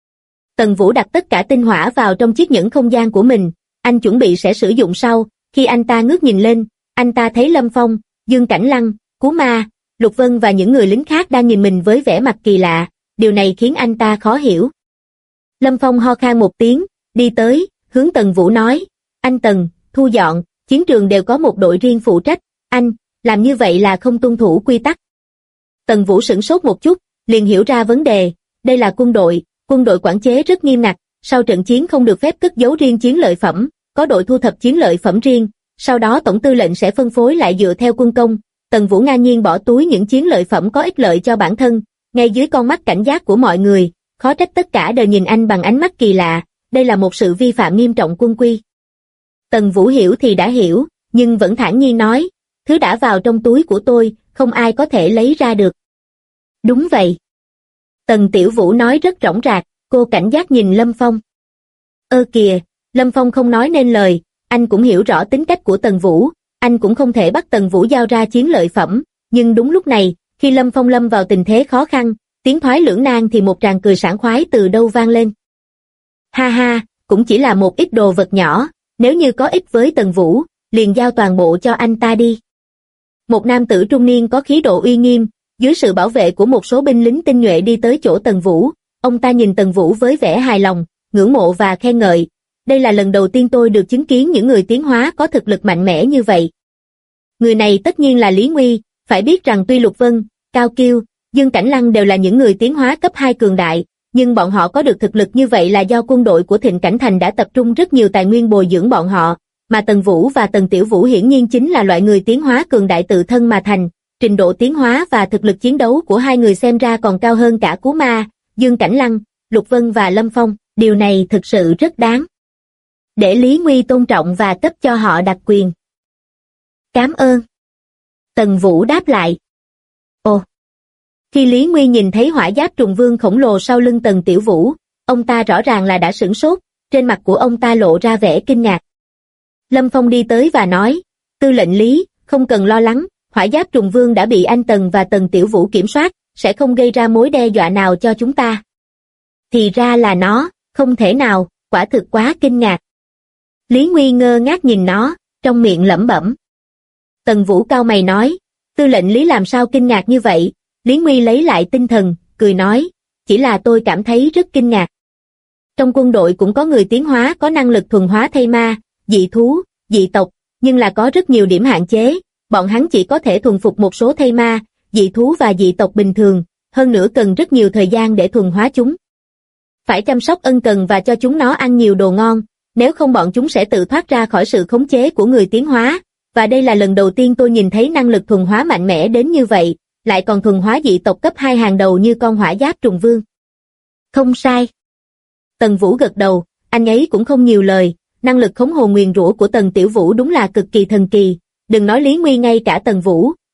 Tần Vũ đặt tất cả tinh hỏa vào trong chiếc nhẫn không gian của mình, anh chuẩn bị sẽ sử dụng sau, khi anh ta ngước nhìn lên, anh ta thấy Lâm Phong, Dương Cảnh Lăng, Cú Ma, Lục Vân và những người lính khác đang nhìn mình với vẻ mặt kỳ lạ, điều này khiến anh ta khó hiểu. Lâm Phong ho khan một tiếng, đi tới, hướng Tần Vũ nói, anh Tần, thu dọn, chiến trường đều có một đội riêng phụ trách, anh, làm như vậy là không tuân thủ quy tắc. Tần Vũ sửng sốt một chút, liền hiểu ra vấn đề, đây là quân đội quản chế rất nghiêm ngặt, sau trận chiến không được phép cất giấu riêng chiến lợi phẩm, có đội thu thập chiến lợi phẩm riêng, sau đó tổng tư lệnh sẽ phân phối lại dựa theo quân công. Tần Vũ ngang nhiên bỏ túi những chiến lợi phẩm có ích lợi cho bản thân, ngay dưới con mắt cảnh giác của mọi người, khó trách tất cả đều nhìn anh bằng ánh mắt kỳ lạ, đây là một sự vi phạm nghiêm trọng quân quy. Tần Vũ hiểu thì đã hiểu, nhưng vẫn thản nhiên nói, thứ đã vào trong túi của tôi, không ai có thể lấy ra được. Đúng vậy. Tần Tiểu Vũ nói rất rõng rạc, cô cảnh giác nhìn Lâm Phong. Ơ kìa, Lâm Phong không nói nên lời, anh cũng hiểu rõ tính cách của Tần Vũ, anh cũng không thể bắt Tần Vũ giao ra chiến lợi phẩm, nhưng đúng lúc này, khi Lâm Phong lâm vào tình thế khó khăn, tiếng thoái lưỡng nan thì một tràng cười sảng khoái từ đâu vang lên. Ha ha, cũng chỉ là một ít đồ vật nhỏ, nếu như có ích với Tần Vũ, liền giao toàn bộ cho anh ta đi. Một nam tử trung niên có khí độ uy nghiêm, dưới sự bảo vệ của một số binh lính tinh nhuệ đi tới chỗ Tần Vũ, ông ta nhìn Tần Vũ với vẻ hài lòng, ngưỡng mộ và khen ngợi. Đây là lần đầu tiên tôi được chứng kiến những người tiến hóa có thực lực mạnh mẽ như vậy. Người này tất nhiên là Lý Nguy, phải biết rằng tuy Lục Vân, Cao Kiêu, Dương Cảnh Lăng đều là những người tiến hóa cấp 2 cường đại, nhưng bọn họ có được thực lực như vậy là do quân đội của Thịnh Cảnh Thành đã tập trung rất nhiều tài nguyên bồi dưỡng bọn họ, mà Tần Vũ và Tần Tiểu Vũ hiển nhiên chính là loại người tiến hóa cường đại tự thân mà thành, trình độ tiến hóa và thực lực chiến đấu của hai người xem ra còn cao hơn cả Cú Ma, Dương Cảnh Lăng, Lục Vân và Lâm Phong, điều này thực sự rất đáng để Lý Nguy tôn trọng và cấp cho họ đặc quyền. Cảm ơn. Tần Vũ đáp lại. Ồ. Khi Lý Nguy nhìn thấy hỏa giáp trùng vương khổng lồ sau lưng Tần Tiểu Vũ, ông ta rõ ràng là đã sửng sốt, trên mặt của ông ta lộ ra vẻ kinh ngạc. Lâm Phong đi tới và nói, tư lệnh Lý, không cần lo lắng, hỏa giáp trùng vương đã bị anh Tần và Tần Tiểu Vũ kiểm soát, sẽ không gây ra mối đe dọa nào cho chúng ta. Thì ra là nó, không thể nào, quả thực quá kinh ngạc. Lý Nguy ngơ ngác nhìn nó, trong miệng lẩm bẩm. Tần Vũ cau mày nói, tư lệnh Lý làm sao kinh ngạc như vậy? Lý Nguy lấy lại tinh thần, cười nói, chỉ là tôi cảm thấy rất kinh ngạc. Trong quân đội cũng có người tiến hóa có năng lực thuần hóa thây ma, dị thú, dị tộc, nhưng là có rất nhiều điểm hạn chế, bọn hắn chỉ có thể thuần phục một số thây ma, dị thú và dị tộc bình thường, hơn nữa cần rất nhiều thời gian để thuần hóa chúng. Phải chăm sóc ân cần và cho chúng nó ăn nhiều đồ ngon, nếu không bọn chúng sẽ tự thoát ra khỏi sự khống chế của người tiến hóa, và đây là lần đầu tiên tôi nhìn thấy năng lực thuần hóa mạnh mẽ đến như vậy, lại còn thuần hóa dị tộc cấp 2 hàng đầu như con hỏa giáp trùng vương. Không sai. Tần Vũ gật đầu, anh ấy cũng không nhiều lời, năng lực khống hồn nguyền rủa của Tần Tiểu Vũ đúng là cực kỳ thần kỳ, đừng nói Lý Nguy, ngay cả Tần Vũ,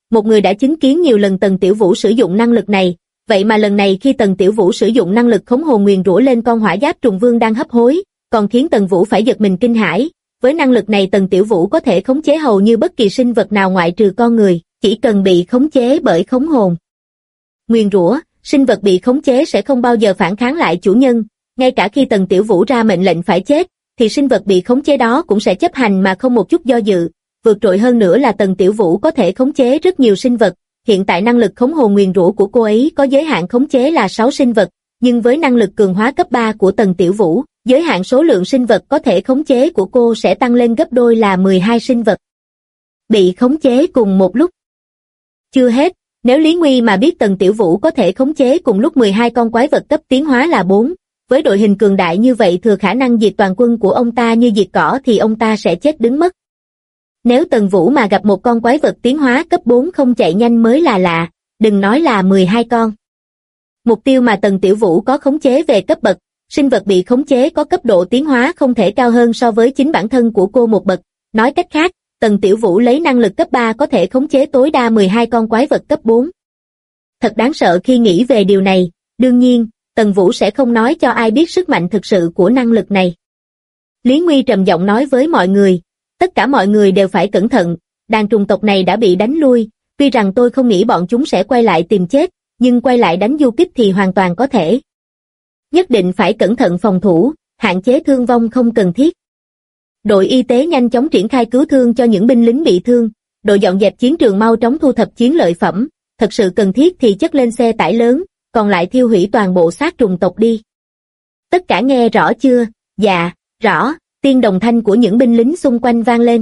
một người đã chứng kiến nhiều lần Tần Tiểu Vũ sử dụng năng lực này, vậy mà lần này khi Tần Tiểu Vũ sử dụng năng lực khống hồn nguyền rủa lên con hỏa giáp trùng vương đang hấp hối, còn khiến Tần Vũ phải giật mình kinh hãi. Với năng lực này Tần Tiểu Vũ có thể khống chế hầu như bất kỳ sinh vật nào ngoại trừ con người, chỉ cần bị khống chế bởi khống hồn nguyền rủa, sinh vật bị khống chế sẽ không bao giờ phản kháng lại chủ nhân, ngay cả khi Tần Tiểu Vũ ra mệnh lệnh phải chết, thì sinh vật bị khống chế đó cũng sẽ chấp hành mà không một chút do dự. Vượt trội hơn nữa là Tần Tiểu Vũ có thể khống chế rất nhiều sinh vật, hiện tại năng lực khống hồn nguyền rủa của cô ấy có giới hạn khống chế là 6 sinh vật, nhưng với năng lực cường hóa cấp 3 của Tần Tiểu Vũ, giới hạn số lượng sinh vật có thể khống chế của cô sẽ tăng lên gấp đôi là 12 sinh vật bị khống chế cùng một lúc. Chưa hết, nếu Lý Nguy mà biết Tần Tiểu Vũ có thể khống chế cùng lúc 12 con quái vật cấp tiến hóa là 4, với đội hình cường đại như vậy thừa khả năng diệt toàn quân của ông ta như diệt cỏ thì ông ta sẽ chết đứng mất. Nếu Tần Vũ mà gặp một con quái vật tiến hóa cấp 4 không chạy nhanh mới là lạ, đừng nói là 12 con. Mục tiêu mà Tần Tiểu Vũ có khống chế về cấp bậc, sinh vật bị khống chế có cấp độ tiến hóa không thể cao hơn so với chính bản thân của cô một bậc. Nói cách khác, Tần Tiểu Vũ lấy năng lực cấp 3 có thể khống chế tối đa 12 con quái vật cấp 4. Thật đáng sợ khi nghĩ về điều này, đương nhiên, Tần Vũ sẽ không nói cho ai biết sức mạnh thực sự của năng lực này. Lý Nguy trầm giọng nói với mọi người, tất cả mọi người đều phải cẩn thận, đàn trùng tộc này đã bị đánh lui, tuy rằng tôi không nghĩ bọn chúng sẽ quay lại tìm chết, nhưng quay lại đánh du kích thì hoàn toàn có thể. Nhất định phải cẩn thận phòng thủ, hạn chế thương vong không cần thiết. Đội y tế nhanh chóng triển khai cứu thương cho những binh lính bị thương, đội dọn dẹp chiến trường mau chóng thu thập chiến lợi phẩm, thật sự cần thiết thì chất lên xe tải lớn, còn lại thiêu hủy toàn bộ xác trùng tộc đi. Tất cả nghe rõ chưa? Dạ, rõ, tiên đồng thanh của những binh lính xung quanh vang lên.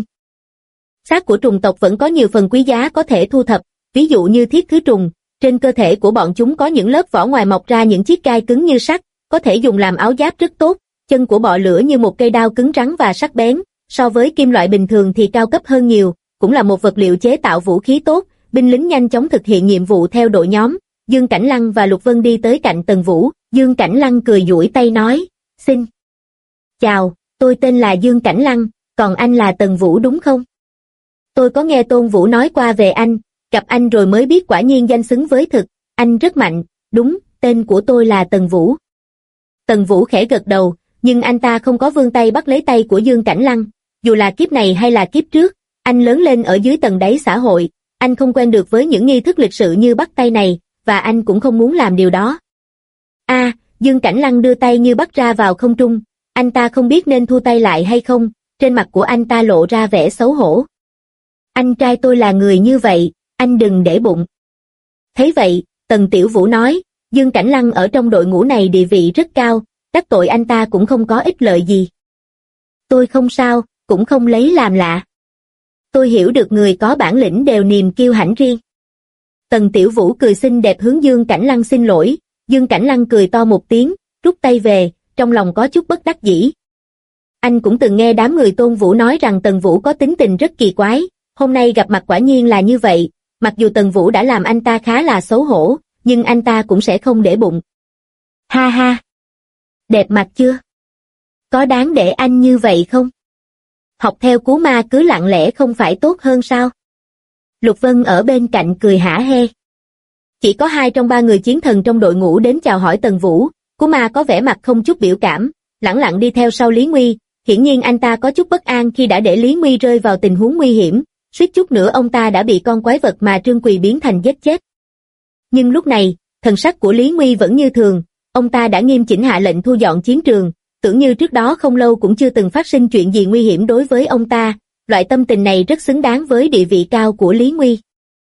Xác của trùng tộc vẫn có nhiều phần quý giá có thể thu thập, ví dụ như thiết thứ trùng, trên cơ thể của bọn chúng có những lớp vỏ ngoài mọc ra những chiếc gai cứng như sắt, có thể dùng làm áo giáp rất tốt, chân của bọ lửa như một cây đao cứng rắn và sắc bén, so với kim loại bình thường thì cao cấp hơn nhiều, cũng là một vật liệu chế tạo vũ khí tốt. Binh lính nhanh chóng thực hiện nhiệm vụ theo đội nhóm, Dương Cảnh Lăng và Lục Vân đi tới cạnh Tần Vũ, Dương Cảnh Lăng cười duỗi tay nói, xin chào, tôi tên là Dương Cảnh Lăng, còn anh là Tần Vũ đúng không? Tôi có nghe Tôn Vũ nói qua về anh, gặp anh rồi mới biết quả nhiên danh xứng với thực, anh rất mạnh, đúng, tên của tôi là Tần Vũ. Tần Vũ khẽ gật đầu, nhưng anh ta không có vươn tay bắt lấy tay của Dương Cảnh Lăng, dù là kiếp này hay là kiếp trước, anh lớn lên ở dưới tầng đáy xã hội, anh không quen được với những nghi thức lịch sự như bắt tay này, và anh cũng không muốn làm điều đó. Dương Cảnh Lăng đưa tay như bắt ra vào không trung, anh ta không biết nên thu tay lại hay không, trên mặt của anh ta lộ ra vẻ xấu hổ. Anh trai tôi là người như vậy, anh đừng để bụng. Thấy vậy, Tần Tiểu Vũ nói, Dương Cảnh Lăng ở trong đội ngũ này địa vị rất cao, đắc tội anh ta cũng không có ích lợi gì. Tôi không sao, cũng không lấy làm lạ. Tôi hiểu được người có bản lĩnh đều niềm kiêu hãnh riêng. Tần Tiểu Vũ cười xinh đẹp hướng Dương Cảnh Lăng xin lỗi, Dương Cảnh Lăng cười to một tiếng, rút tay về, trong lòng có chút bất đắc dĩ. Anh cũng từng nghe đám người Tôn Vũ nói rằng Tần Vũ có tính tình rất kỳ quái, hôm nay gặp mặt quả nhiên là như vậy, mặc dù Tần Vũ đã làm anh ta khá là xấu hổ, nhưng anh ta cũng sẽ không để bụng. Ha ha! Đẹp mặt chưa? Có đáng để anh như vậy không? Học theo Cú Ma cứ lặng lẽ không phải tốt hơn sao? Lục Vân ở bên cạnh cười hả hê. Chỉ có 2 trong 3 người chiến thần trong đội ngũ đến chào hỏi Tần Vũ, Cú Ma có vẻ mặt không chút biểu cảm, lẳng lặng đi theo sau Lý Nguy, hiển nhiên anh ta có chút bất an khi đã để Lý Nguy rơi vào tình huống nguy hiểm, suýt chút nữa ông ta đã bị con quái vật mà Trương Quỳ biến thành giết chết. Nhưng lúc này, thần sắc của Lý Nguy vẫn như thường, ông ta đã nghiêm chỉnh hạ lệnh thu dọn chiến trường, tưởng như trước đó không lâu cũng chưa từng phát sinh chuyện gì nguy hiểm đối với ông ta, loại tâm tình này rất xứng đáng với địa vị cao của Lý Nguy.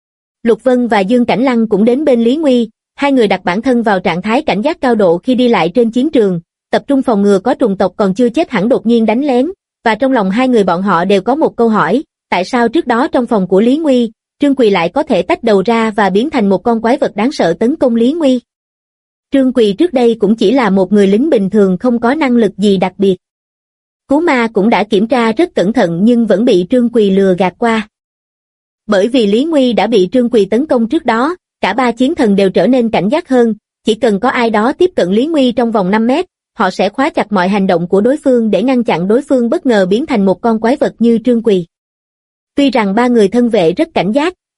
Lục Vân và Dương Cảnh Lăng cũng đến bên Lý Nguy, 2 người đặt bản thân vào trạng thái cảnh giác cao độ khi đi lại trên chiến trường, tập trung phòng ngừa có trùng tộc còn chưa chết hẳn đột nhiên đánh lén, và trong lòng 2 người bọn họ đều có một câu hỏi, tại sao trước đó trong phòng của Lý Nguy, Trương Quỳ lại có thể tách đầu ra và biến thành một con quái vật đáng sợ tấn công Lý Nguy. Trương Quỳ trước đây cũng chỉ là một người lính bình thường không có năng lực gì đặc biệt. Cú Ma cũng đã kiểm tra rất cẩn thận nhưng vẫn bị Trương Quỳ lừa gạt qua. Bởi vì Lý Nguy đã bị Trương Quỳ tấn công trước đó, cả 3 chiến thần đều trở nên cảnh giác hơn, chỉ cần có ai đó tiếp cận Lý Nguy trong vòng 5 mét, họ sẽ khóa chặt mọi hành động của đối phương để ngăn chặn đối phương bất ngờ biến thành một con quái vật như Trương Quỳ. Tuy rằng 3 người thân vệ rất cảnh giác,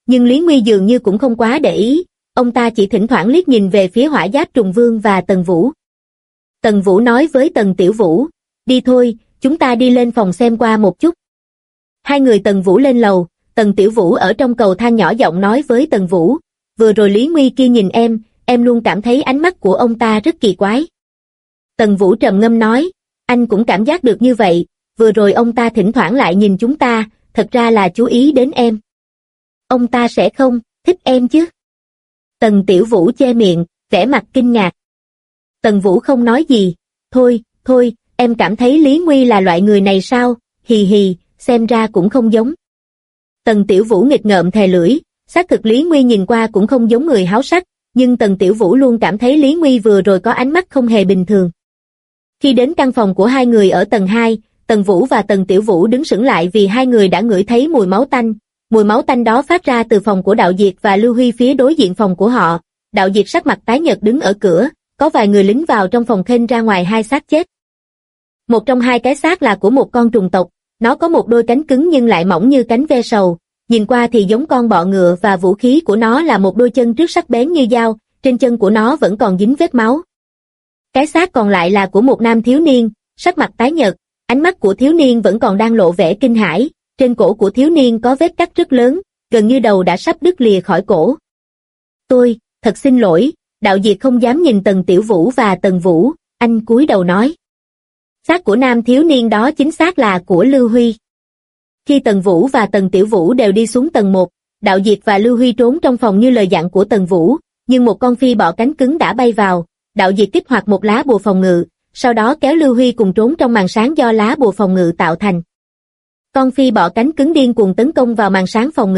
nhưng Lý Nguy dường như cũng không quá để ý, ông ta chỉ thỉnh thoảng liếc nhìn về phía Hỏa Giáp Trùng Vương và Tần Vũ. Tần Vũ nói với Tần Tiểu Vũ, đi thôi, chúng ta đi lên phòng xem qua một chút. Hai người Tần Vũ lên lầu, Tần Tiểu Vũ ở trong cầu thang nhỏ giọng nói với Tần Vũ, vừa rồi Lý Nguy kia nhìn em luôn cảm thấy ánh mắt của ông ta rất kỳ quái. Tần Vũ trầm ngâm nói, anh cũng cảm giác được như vậy, vừa rồi ông ta thỉnh thoảng lại nhìn chúng ta, thật ra là chú ý đến em. Ông ta sẽ không thích em chứ? Tần Tiểu Vũ che miệng, vẻ mặt kinh ngạc. Tần Vũ không nói gì, thôi, em cảm thấy Lý Nguy là loại người này sao, hì hì, xem ra cũng không giống. Tần Tiểu Vũ nghịch ngợm thè lưỡi, xác thực Lý Nguy nhìn qua cũng không giống người háo sắc, nhưng Tần Tiểu Vũ luôn cảm thấy Lý Nguy vừa rồi có ánh mắt không hề bình thường. Khi đến căn phòng của hai người ở tầng 2, Tần Vũ và Tần Tiểu Vũ đứng sững lại vì hai người đã ngửi thấy mùi máu tanh đó phát ra từ phòng của Đạo Diệt và Lưu Huy phía đối diện phòng của họ. Đạo Diệt sắc mặt tái nhợt đứng ở cửa, có vài người lính vào trong phòng khênh ra ngoài hai xác chết. Một trong hai cái xác là của một con trùng tộc, nó có một đôi cánh cứng nhưng lại mỏng như cánh ve sầu, nhìn qua thì giống con bọ ngựa và vũ khí của nó là một đôi chân trước sắc bén như dao, trên chân của nó vẫn còn dính vết máu. Cái xác còn lại là của một nam thiếu niên, sắc mặt tái nhợt, ánh mắt của thiếu niên vẫn còn đang lộ vẻ kinh hãi, trên cổ của thiếu niên có vết cắt rất lớn, gần như đầu đã sắp đứt lìa khỏi cổ. Tôi, thật xin lỗi, Đạo Diệt không dám nhìn Tần Tiểu Vũ và Tần Vũ, anh cúi đầu nói. Xác của nam thiếu niên đó chính xác là của Lưu Huy. Khi Tần Vũ và Tần Tiểu Vũ đều đi xuống tầng 1, Đạo Diệt và Lưu Huy trốn trong phòng như lời dặn của Tần Vũ, nhưng một con phi bọ cánh cứng đã bay vào, Đạo Diệt kích hoạt một lá bùa phòng ngự, sau đó kéo Lưu Huy cùng trốn trong màn sáng do lá bùa phòng ngự tạo thành. Con phi bọ cánh cứng điên cuồng tấn công vào màn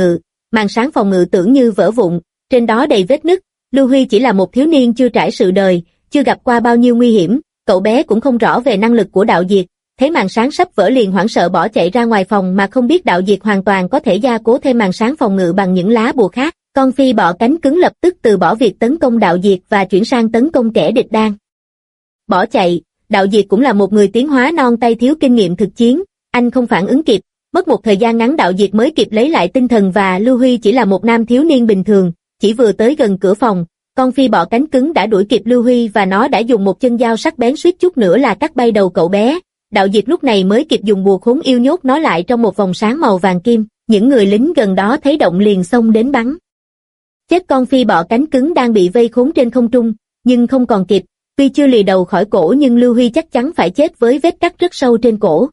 sáng phòng ngự tưởng như vỡ vụn, trên đó đầy vết nứt. Lưu Huy chỉ là một thiếu niên chưa trải sự đời, chưa gặp qua bao nhiêu nguy hiểm, cậu bé cũng không rõ về năng lực của Đạo Diệt, thấy màn sáng sắp vỡ liền hoảng sợ bỏ chạy ra ngoài phòng mà không biết Đạo Diệt hoàn toàn có thể gia cố thêm màn sáng phòng ngự bằng những lá bùa khác. Con phi bọ cánh cứng lập tức từ bỏ việc tấn công Đạo Diệt và chuyển sang tấn công kẻ địch đang bỏ chạy. Đạo Diệt cũng là một người tiến hóa non tay thiếu kinh nghiệm thực chiến, anh không phản ứng kịp, mất một thời gian ngắn Đạo Diệt mới kịp lấy lại tinh thần và Lưu Huy chỉ là một nam thiếu niên bình thường, chỉ vừa tới gần cửa phòng, con phi bọ cánh cứng đã đuổi kịp Lưu Huy và nó đã dùng một chân dao sắc bén suýt chút nữa là cắt bay đầu cậu bé. Đạo Diệt lúc này mới kịp dùng bùa khốn yêu nhốt nó lại trong một vòng sáng màu vàng kim, những người lính gần đó thấy động liền xông đến bắn chết con phi bọ cánh cứng đang bị vây khốn trên không trung, nhưng không còn kịp, tuy chưa lìa đầu khỏi cổ nhưng Lưu Huy chắc chắn phải chết với vết cắt rất sâu trên cổ.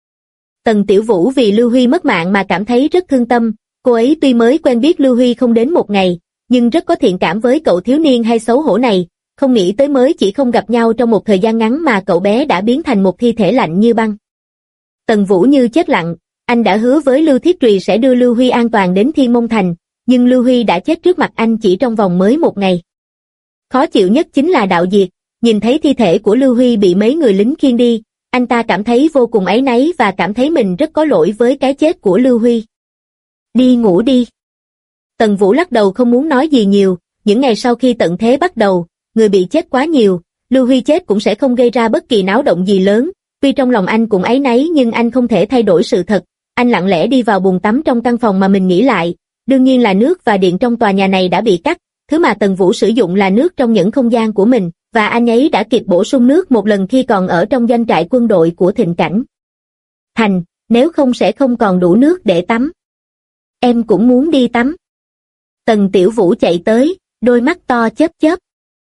Tần Tiểu Vũ vì Lưu Huy mất mạng mà cảm thấy rất thương tâm, cô ấy tuy mới quen biết Lưu Huy không đến một ngày, nhưng rất có thiện cảm với cậu thiếu niên hay xấu hổ này, không nghĩ tới mới chỉ không gặp nhau trong một thời gian ngắn mà cậu bé đã biến thành một thi thể lạnh như băng. Tần Vũ như chết lặng, anh đã hứa với Lưu Thiết Trùy sẽ đưa Lưu Huy an toàn đến Thiên Môn Thành, nhưng Lưu Huy đã chết trước mặt anh chỉ trong vòng mới một ngày. Khó chịu nhất chính là Đạo Diệt, nhìn thấy thi thể của Lưu Huy bị mấy người lính khiêng đi, anh ta cảm thấy vô cùng áy náy và cảm thấy mình rất có lỗi với cái chết của Lưu Huy. Đi ngủ đi. Tần Vũ lắc đầu không muốn nói gì nhiều, những ngày sau khi tận thế bắt đầu, người bị chết quá nhiều, Lưu Huy chết cũng sẽ không gây ra bất kỳ náo động gì lớn, tuy trong lòng anh cũng áy náy nhưng anh không thể thay đổi sự thật, anh lặng lẽ đi vào bồn tắm trong căn phòng mà mình nghĩ lại, đương nhiên là nước và điện trong tòa nhà này đã bị cắt, thứ mà Tần Vũ sử dụng là nước trong những không gian của mình, và anh ấy đã kịp bổ sung nước một lần khi còn ở trong doanh trại quân đội của Thịnh Cảnh Thành, nếu không sẽ không còn đủ nước để tắm. Em cũng muốn đi tắm. Tần Tiểu Vũ chạy tới, đôi mắt to chớp chớp.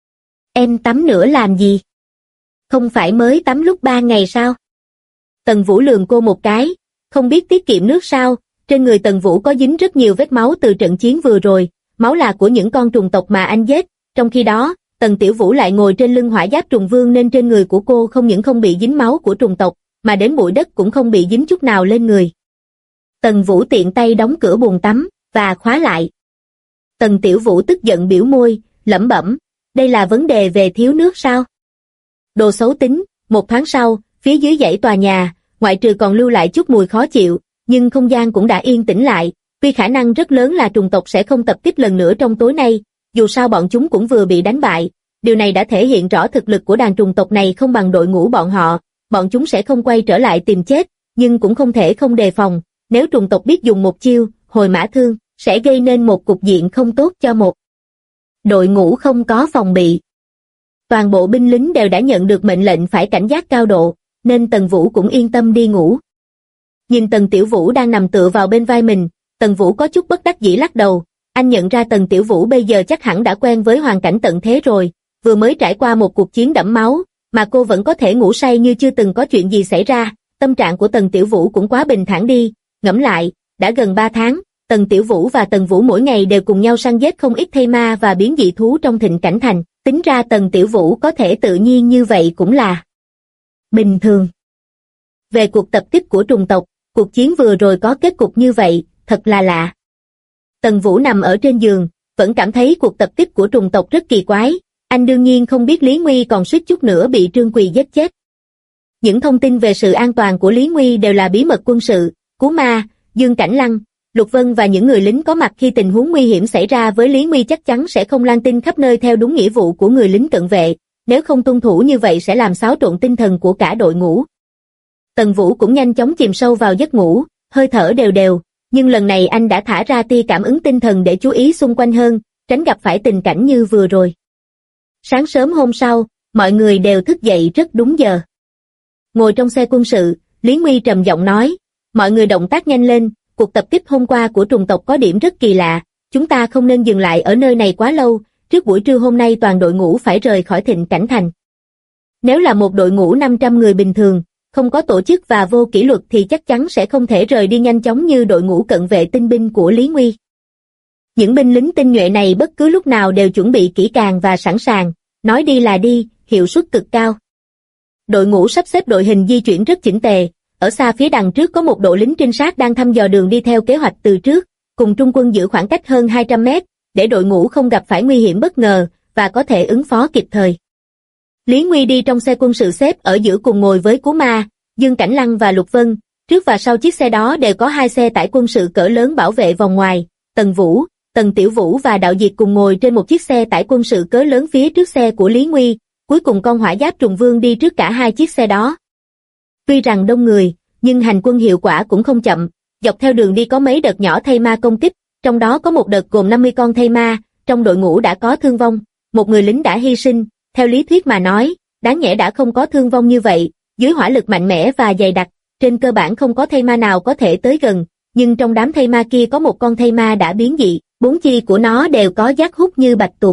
Em tắm nữa làm gì? Không phải mới tắm lúc 3 ngày sao? Tần Vũ lườm cô một cái, không biết tiết kiệm nước sao, trên người Tần Vũ có dính rất nhiều vết máu từ trận chiến vừa rồi, máu là của những con trùng tộc mà anh giết, trong khi đó, Tần Tiểu Vũ lại ngồi trên lưng Hỏa Giáp Trùng Vương nên trên người của cô không những không bị dính máu của trùng tộc, mà đến bụi đất cũng không bị dính chút nào lên người. Tần Vũ tiện tay đóng cửa bồn tắm, và khóa lại. Tần Tiểu Vũ tức giận biểu môi, lẩm bẩm, đây là vấn đề về thiếu nước sao? Đồ xấu tính. Một tháng sau, phía dưới dãy tòa nhà, ngoại trừ còn lưu lại chút mùi khó chịu, nhưng không gian cũng đã yên tĩnh lại, tuy khả năng rất lớn là trùng tộc sẽ không tập kích lần nữa trong tối nay, dù sao bọn chúng cũng vừa bị đánh bại, điều này đã thể hiện rõ thực lực của đàn trùng tộc này không bằng đội ngũ bọn chúng sẽ không quay trở lại tìm chết, nhưng cũng không thể không đề phòng, nếu trùng tộc biết dùng một chiêu, hồi mã thương, sẽ gây nên một cục diện không tốt cho một đội ngũ không có phòng bị. Toàn bộ binh lính đều đã nhận được mệnh lệnh phải cảnh giác cao độ, nên Tần Vũ cũng yên tâm đi ngủ. Nhìn Tần Tiểu Vũ đang nằm tựa vào bên vai mình, Tần Vũ có chút bất đắc dĩ lắc đầu. Anh nhận ra Tần Tiểu Vũ bây giờ chắc hẳn đã quen với hoàn cảnh tận thế rồi, vừa mới trải qua một cuộc chiến đẫm máu, mà cô vẫn có thể ngủ say như chưa từng có chuyện gì xảy ra. Tâm trạng của Tần Tiểu Vũ cũng quá bình thản đi. Ngẫm lại, đã gần 3 tháng, Tần Tiểu Vũ và Tần Vũ mỗi ngày đều cùng nhau săn giết không ít thây ma và biến dị thú trong Thịnh Cảnh Thành. Tính ra Tần Tiểu Vũ có thể tự nhiên như vậy cũng là bình thường. Về cuộc tập kích của trùng tộc, cuộc chiến vừa rồi có kết cục như vậy, thật là lạ. Tần Vũ nằm ở trên giường, vẫn cảm thấy cuộc tập kích của trùng tộc rất kỳ quái. Anh đương nhiên không biết Lý Nguy còn suýt chút nữa bị Trương Quỳ giết chết. Những thông tin về sự an toàn của Lý Nguy đều là bí mật quân sự. Cú Ma, Dương Cảnh Lăng, Lục Vân và những người lính có mặt khi tình huống nguy hiểm xảy ra với Lý Nguy chắc chắn sẽ không lan tin khắp nơi theo đúng nghĩa vụ của người lính cận vệ, nếu không tuân thủ như vậy sẽ làm xáo trộn tinh thần của cả đội ngũ. Tần Vũ cũng nhanh chóng chìm sâu vào giấc ngủ, hơi thở đều đều, nhưng lần này anh đã thả ra tia cảm ứng tinh thần để chú ý xung quanh hơn, tránh gặp phải tình cảnh như vừa rồi. Sáng sớm hôm sau, mọi người đều thức dậy rất đúng giờ. Ngồi trong xe quân sự, Lý Nguy trầm giọng nói, mọi người động tác nhanh lên, cuộc tập kích hôm qua của trùng tộc có điểm rất kỳ lạ, chúng ta không nên dừng lại ở nơi này quá lâu, trước buổi trưa hôm nay toàn đội ngũ phải rời khỏi Thịnh Cảnh Thành. Nếu là một đội ngũ 500 người bình thường, không có tổ chức và vô kỷ luật thì chắc chắn sẽ không thể rời đi nhanh chóng như đội ngũ cận vệ tinh binh của Lý Nguy. Những binh lính tinh nhuệ này bất cứ lúc nào đều chuẩn bị kỹ càng và sẵn sàng, nói đi là đi, hiệu suất cực cao. Đội ngũ sắp xếp đội hình di chuyển rất chỉnh tề, ở xa phía đằng trước có một đội lính trinh sát đang thăm dò đường đi theo kế hoạch từ trước, cùng trung quân giữ khoảng cách hơn 200 mét, để đội ngũ không gặp phải nguy hiểm bất ngờ, và có thể ứng phó kịp thời. Lý Nguy đi trong xe quân sự xếp ở giữa cùng ngồi với Cú Ma, Dương Cảnh Lăng và Lục Vân, trước và sau chiếc xe đó đều có 2 xe tải quân sự cỡ lớn bảo vệ vòng ngoài, Tần Vũ, Tần Tiểu Vũ và Đạo Diệt cùng ngồi trên một chiếc xe tải quân sự cỡ lớn phía trước xe của Lý Nguy, cuối cùng con hỏa giáp trùng vương đi trước cả 2 chiếc xe đó. Tuy rằng đông người, nhưng hành quân hiệu quả cũng không chậm, dọc theo đường đi có mấy đợt nhỏ thây ma công kích, trong đó có một đợt gồm 50 con thây ma, trong đội ngũ đã có thương vong, một người lính đã hy sinh, theo lý thuyết mà nói, đáng nhẽ đã không có thương vong như vậy, dưới hỏa lực mạnh mẽ và dày đặc, trên cơ bản không có thây ma nào có thể tới gần, nhưng trong đám thây ma kia có một con thây ma đã biến dị, 4 chi của nó đều có giác hút như bạch tuộc.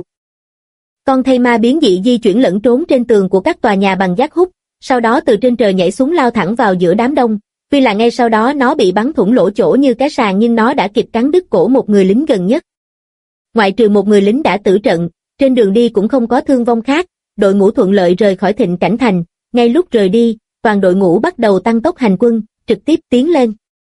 Con thây ma biến dị di chuyển lẫn trốn trên tường của các tòa nhà bằng giác hút, sau đó từ trên trời nhảy xuống lao thẳng vào giữa đám đông. Tuy là ngay sau đó nó bị bắn thủng lỗ chỗ như cái sàng nhưng nó đã kịp cắn đứt cổ một người lính gần nhất. Ngoại trừ một người lính đã tử trận, trên đường đi cũng không có thương vong khác, đội ngũ thuận lợi rời khỏi Thịnh Cảnh Thành. Ngay lúc rời đi, toàn đội ngũ bắt đầu tăng tốc hành quân, trực tiếp tiến lên.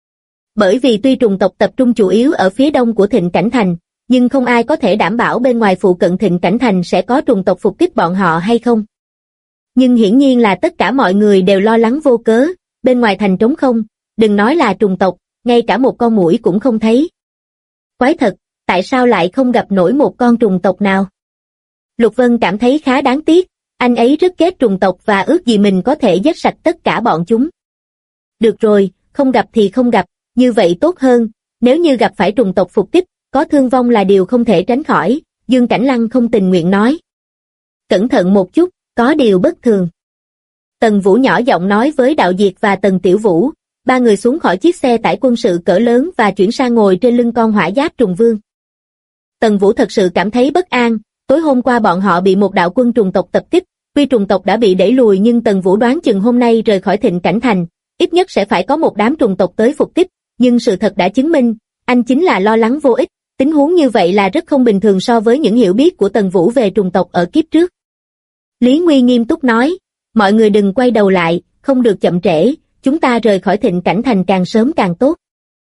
Bởi vì tuy trùng tộc tập trung chủ yếu ở phía đông của Thịnh Cảnh Thành, nhưng không ai có thể đảm bảo bên ngoài phụ cận Thịnh Cảnh Thành sẽ có trùng tộc phục kích bọn họ hay không. Nhưng hiển nhiên là tất cả mọi người đều lo lắng vô cớ, bên ngoài thành trống không, đừng nói là trùng tộc, ngay cả một con muỗi cũng không thấy. Quái thật, tại sao lại không gặp nổi một con trùng tộc nào? Lục Vân cảm thấy khá đáng tiếc, anh ấy rất ghét trùng tộc và ước gì mình có thể giết sạch tất cả bọn chúng. Được rồi, không gặp thì không gặp, như vậy tốt hơn, nếu như gặp phải trùng tộc phục kích, có thương vong là điều không thể tránh khỏi, Dương Cảnh Lăng không tình nguyện nói. Cẩn thận một chút, có điều bất thường. Tần Vũ nhỏ giọng nói với Đạo Diệt và Tần Tiểu Vũ, 3 người xuống khỏi chiếc xe tải quân sự cỡ lớn và chuyển sang ngồi trên lưng con hỏa giáp trùng vương. Tần Vũ thật sự cảm thấy bất an, tối hôm qua bọn họ bị một đạo quân trùng tộc tập kích, tuy trùng tộc đã bị đẩy lùi nhưng Tần Vũ đoán chừng hôm nay rời khỏi Thịnh Cảnh Thành, ít nhất sẽ phải có một đám trùng tộc tới phục kích, nhưng sự thật đã chứng minh, anh chính là lo lắng vô ích, tình huống như vậy là rất không bình thường so với những hiểu biết của Tần Vũ về trùng tộc ở kiếp trước. Lý Nguy nghiêm túc nói, mọi người đừng quay đầu lại, không được chậm trễ, chúng ta rời khỏi Thịnh Cảnh Thành càng sớm càng tốt.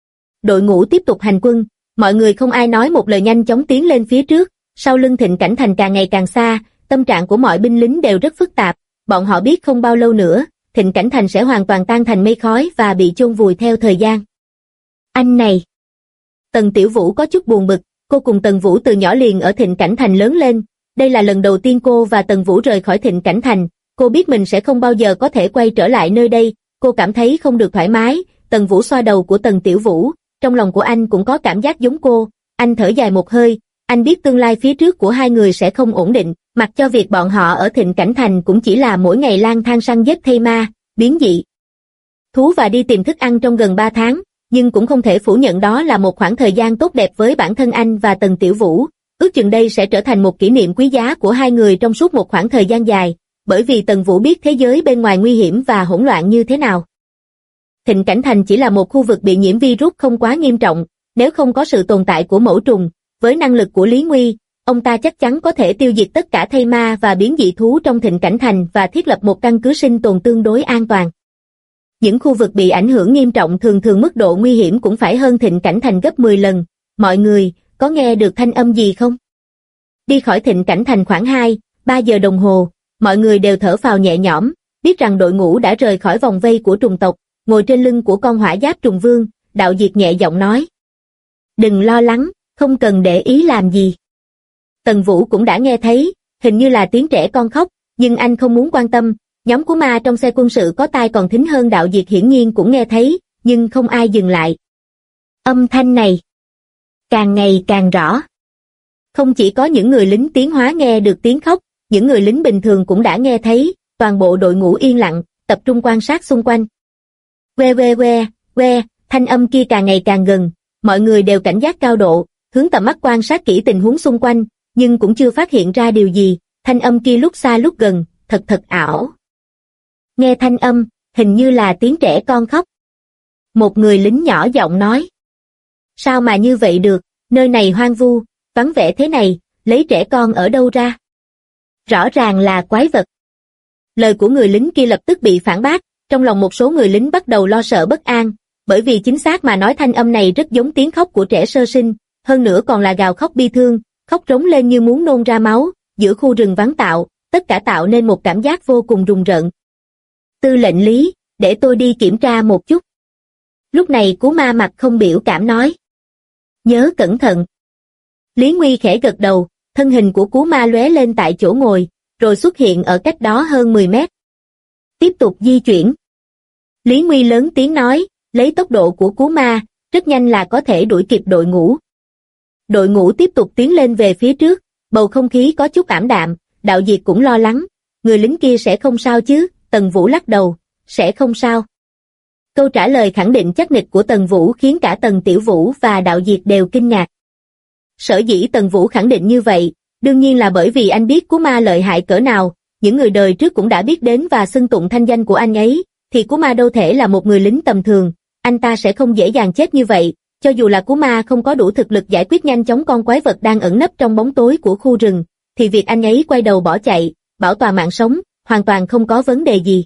Đội ngũ tiếp tục hành quân, mọi người không ai nói một lời nhanh chóng tiến lên phía trước, sau lưng Thịnh Cảnh Thành càng ngày càng xa, tâm trạng của mọi binh lính đều rất phức tạp, bọn họ biết không bao lâu nữa, Thịnh Cảnh Thành sẽ hoàn toàn tan thành mây khói và bị chôn vùi theo thời gian. Anh này! Tần Tiểu Vũ có chút buồn bực, cô cùng Tần Vũ từ nhỏ liền ở Thịnh Cảnh Thành lớn lên, đây là lần đầu tiên cô và Tần Vũ rời khỏi Thịnh Cảnh Thành, cô biết mình sẽ không bao giờ có thể quay trở lại nơi đây, cô cảm thấy không được thoải mái. Tần Vũ xoa đầu của Tần Tiểu Vũ, trong lòng của anh cũng có cảm giác giống cô, anh thở dài một hơi, anh biết tương lai phía trước của hai người sẽ không ổn định, mặc cho việc bọn họ ở Thịnh Cảnh Thành cũng chỉ là mỗi ngày lang thang săn giết thây ma, biến dị thú và đi tìm thức ăn trong gần 3 tháng, nhưng cũng không thể phủ nhận đó là một khoảng thời gian tốt đẹp với bản thân anh và Tần Tiểu Vũ. Ước chừng đây sẽ trở thành một kỷ niệm quý giá của hai người trong suốt một khoảng thời gian dài, bởi vì Tần Vũ biết thế giới bên ngoài nguy hiểm và hỗn loạn như thế nào. Thịnh Cảnh Thành chỉ là một khu vực bị nhiễm virus không quá nghiêm trọng, nếu không có sự tồn tại của mẫu trùng, với năng lực của Lý Nguy, ông ta chắc chắn có thể tiêu diệt tất cả thây ma và biến dị thú trong Thịnh Cảnh Thành và thiết lập một căn cứ sinh tồn tương đối an toàn. Những khu vực bị ảnh hưởng nghiêm trọng thường thường mức độ nguy hiểm cũng phải hơn Thịnh Cảnh Thành gấp 10 lần. Mọi người, có nghe được thanh âm gì không? Đi khỏi Thịnh Cảnh Thành khoảng 2-3 giờ đồng hồ, mọi người đều thở phào nhẹ nhõm, biết rằng đội ngũ đã rời khỏi vòng vây của trùng tộc. Ngồi trên lưng của con hỏa giáp trùng vương, Đạo Diệt nhẹ giọng nói. Đừng lo lắng, không cần để ý làm gì. Tần Vũ cũng đã nghe thấy, hình như là tiếng trẻ con khóc, nhưng anh không muốn quan tâm. Nhóm của ma trong xe quân sự có tai còn thính hơn Đạo Diệt hiển nhiên cũng nghe thấy, nhưng không ai dừng lại. Âm thanh này càng ngày càng rõ. Không chỉ có những người lính tiến hóa nghe được tiếng khóc, những người lính bình thường cũng đã nghe thấy. Toàn bộ đội ngũ yên lặng, tập trung quan sát xung quanh. Que, thanh âm kia càng ngày càng gần, mọi người đều cảnh giác cao độ, hướng tầm mắt quan sát kỹ tình huống xung quanh, nhưng cũng chưa phát hiện ra điều gì. Thanh âm kia lúc xa lúc gần, thật ảo. Nghe thanh âm, hình như là tiếng trẻ con khóc. Một người lính nhỏ giọng nói. Sao mà như vậy được, nơi này hoang vu, vắng vẻ thế này, lấy trẻ con ở đâu ra? Rõ ràng là quái vật. Lời của người lính kia lập tức bị phản bác, trong lòng một số người lính bắt đầu lo sợ bất an, bởi vì chính xác mà nói thanh âm này rất giống tiếng khóc của trẻ sơ sinh, hơn nữa còn là gào khóc bi thương, khóc rống lên như muốn nôn ra máu, giữa khu rừng vắng tạo, tất cả tạo nên một cảm giác vô cùng rùng rợn. Tư lệnh Lý, để tôi đi kiểm tra một chút. Lúc này Cú Ma mặt không biểu cảm nói. Nhớ cẩn thận. Lý Nguy khẽ gật đầu, thân hình của Cú Ma lóe lên tại chỗ ngồi, rồi xuất hiện ở cách đó hơn 10 mét. Tiếp tục di chuyển. Lý Nguy lớn tiếng nói, lấy tốc độ của Cú Ma, rất nhanh là có thể đuổi kịp đội ngũ. Đội ngũ tiếp tục tiến lên về phía trước, bầu không khí có chút ảm đạm, Đạo Diệt cũng lo lắng, người lính kia sẽ không sao chứ? Tần Vũ lắc đầu, sẽ không sao. Câu trả lời khẳng định chắc nịch của Tần Vũ khiến cả Tần Tiểu Vũ và Đạo Diệt đều kinh ngạc. Sở dĩ Tần Vũ khẳng định như vậy, đương nhiên là bởi vì anh biết Cú Ma lợi hại cỡ nào, những người đời trước cũng đã biết đến và xưng tụng thanh danh của anh ấy, thì Cú Ma đâu thể là một người lính tầm thường, anh ta sẽ không dễ dàng chết như vậy, cho dù là Cú Ma không có đủ thực lực giải quyết nhanh chóng con quái vật đang ẩn nấp trong bóng tối của khu rừng, thì việc anh ấy quay đầu bỏ chạy, bảo toàn mạng sống, hoàn toàn không có vấn đề gì.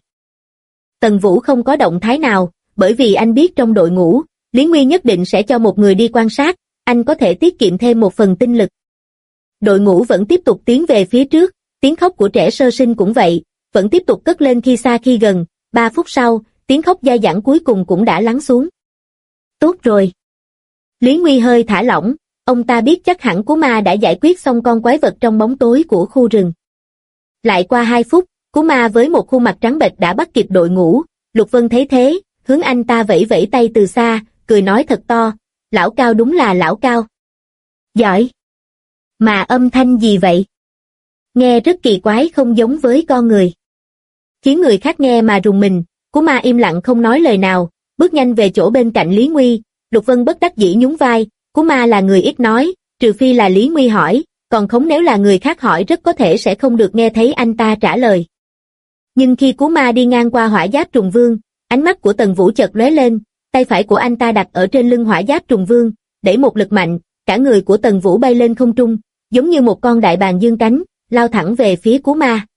Tần Vũ không có động thái nào, bởi vì anh biết trong đội ngũ, Lý Nguy nhất định sẽ cho một người đi quan sát, anh có thể tiết kiệm thêm một phần tinh lực. Đội ngũ vẫn tiếp tục tiến về phía trước, tiếng khóc của trẻ sơ sinh cũng vậy, vẫn tiếp tục cất lên khi xa khi gần, 3 phút sau, tiếng khóc dai dẳng cuối cùng cũng đã lắng xuống. Tốt rồi. Lý Nguy hơi thả lỏng, ông ta biết chắc hẳn Cú Ma đã giải quyết xong con quái vật trong bóng tối của khu rừng. Lại qua 2 phút, Cú Ma với một khuôn mặt trắng bệch đã bắt kịp đội ngũ, Lục Vân thấy thế, hướng anh ta vẫy vẫy tay từ xa, cười nói thật to, lão Cao đúng là lão Cao. Giỏi. Mà âm thanh gì vậy? Nghe rất kỳ quái không giống với con người. Khiến người khác nghe mà rùng mình, Cú Ma im lặng không nói lời nào, bước nhanh về chỗ bên cạnh Lý Nguy, Lục Vân bất đắc dĩ nhún vai, Cú Ma là người ít nói, trừ phi là Lý Nguy hỏi, còn không nếu là người khác hỏi rất có thể sẽ không được nghe thấy anh ta trả lời. Nhưng khi Cú Ma đi ngang qua hỏa giáp trùng vương, ánh mắt của Tần Vũ chợt lóe lên, tay phải của anh ta đặt ở trên lưng hỏa giáp trùng vương, đẩy một lực mạnh, cả người của Tần Vũ bay lên không trung, giống như một con đại bàng dương cánh, lao thẳng về phía Cú Ma.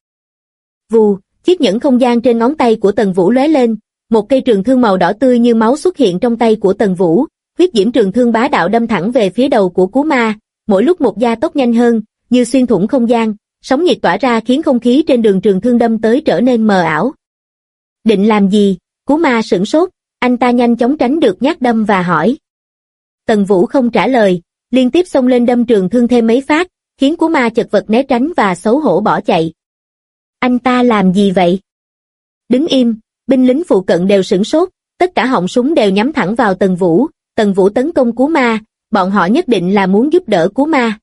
Vù, chiếc nhẫn không gian trên ngón tay của Tần Vũ lóe lên, một cây trường thương màu đỏ tươi như máu xuất hiện trong tay của Tần Vũ, huyết diễm trường thương bá đạo đâm thẳng về phía đầu của Cú Ma, mỗi lúc một gia tốc nhanh hơn, như xuyên thủng không gian, sóng nhiệt tỏa ra khiến không khí trên đường trường thương đâm tới trở nên mờ ảo. Định làm gì? Cú Ma sửng sốt, anh ta nhanh chóng tránh được nhát đâm và hỏi. Tần Vũ không trả lời, liên tiếp xông lên đâm trường thương thêm mấy phát, khiến Cú Ma chật vật né tránh và xấu hổ bỏ chạy. Anh ta làm gì vậy? Đứng im, binh lính phụ cận đều sửng sốt, tất cả họng súng đều nhắm thẳng vào Tần Vũ tấn công Cú Ma, bọn họ nhất định là muốn giúp đỡ Cú Ma.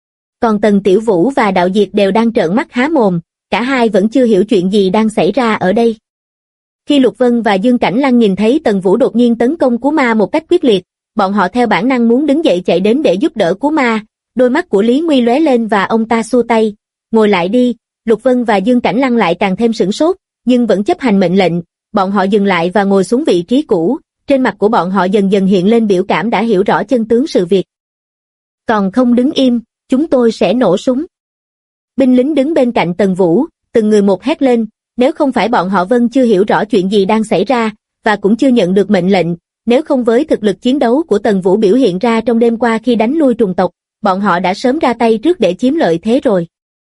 Còn Tần Tiểu Vũ và Đạo Diệt đều đang trợn mắt há mồm, cả hai vẫn chưa hiểu chuyện gì đang xảy ra ở đây. Khi Lục Vân và Dương Cảnh Lăng nhìn thấy Tần Vũ đột nhiên tấn công Cú Ma một cách quyết liệt, bọn họ theo bản năng muốn đứng dậy chạy đến để giúp đỡ Cú Ma. Đôi mắt của Lý Nguy lóe lên và ông ta xua tay, ngồi lại đi. Lục Vân và Dương Cảnh Lăng lại càng thêm sửng sốt, nhưng vẫn chấp hành mệnh lệnh. Bọn họ dừng lại và ngồi xuống vị trí cũ, trên mặt của bọn họ dần dần hiện lên biểu cảm đã hiểu rõ chân tướng sự việc. Còn không đứng im, chúng tôi sẽ nổ súng. Binh lính đứng bên cạnh Tần Vũ, từng người một hét lên, nếu không phải bọn họ Vân chưa hiểu rõ chuyện gì đang xảy ra, và cũng chưa nhận được mệnh lệnh, nếu không với thực lực chiến đấu của Tần Vũ biểu hiện ra trong đêm qua khi đánh lui trùng tộc, bọn họ đã sớm ra tay trước để chiếm lợi thế rồi.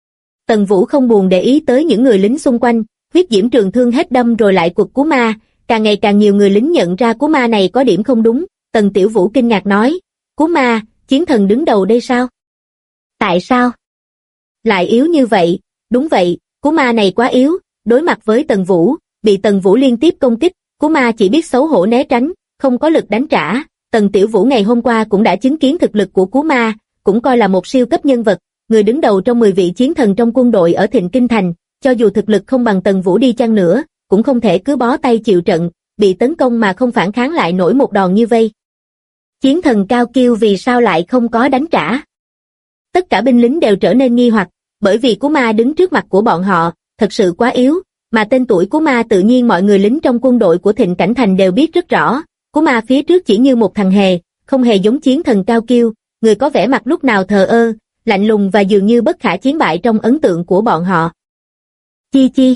Tần Vũ không buồn để ý tới những người lính xung quanh, huyết diễm trường thương hết đâm rồi lại quật Cú Ma, càng ngày càng nhiều người lính nhận ra Cú Ma này có điểm không đúng. Tần Tiểu Vũ kinh ngạc nói, Cú Ma, chiến thần đứng đầu đây sao? Tại sao? Lại yếu như vậy? Đúng vậy, Cú Ma này quá yếu. Đối mặt với Tần Vũ, bị Tần Vũ liên tiếp công kích, Cú Ma chỉ biết xấu hổ né tránh, không có lực đánh trả. Tần Tiểu Vũ ngày hôm qua cũng đã chứng kiến thực lực của Cú Ma, cũng coi là một siêu cấp nhân vật, người đứng đầu trong 10 vị chiến thần trong quân đội ở Thịnh Kinh Thành, cho dù thực lực không bằng Tần Vũ đi chăng nữa, cũng không thể cứ bó tay chịu trận, bị tấn công mà không phản kháng lại nổi một đòn như vây. Chiến thần cao kiêu vì sao lại không có đánh trả? Tất cả binh lính đều trở nên nghi hoặc, bởi vì Cú Ma đứng trước mặt của bọn họ, thật sự quá yếu, mà tên tuổi Cú Ma tự nhiên mọi người lính trong quân đội của Thịnh Cảnh Thành đều biết rất rõ. Cú Ma phía trước chỉ như một thằng hề, không hề giống chiến thần cao kiêu, người có vẻ mặt lúc nào thờ ơ, lạnh lùng và dường như bất khả chiến bại trong ấn tượng của bọn họ. Chi chi.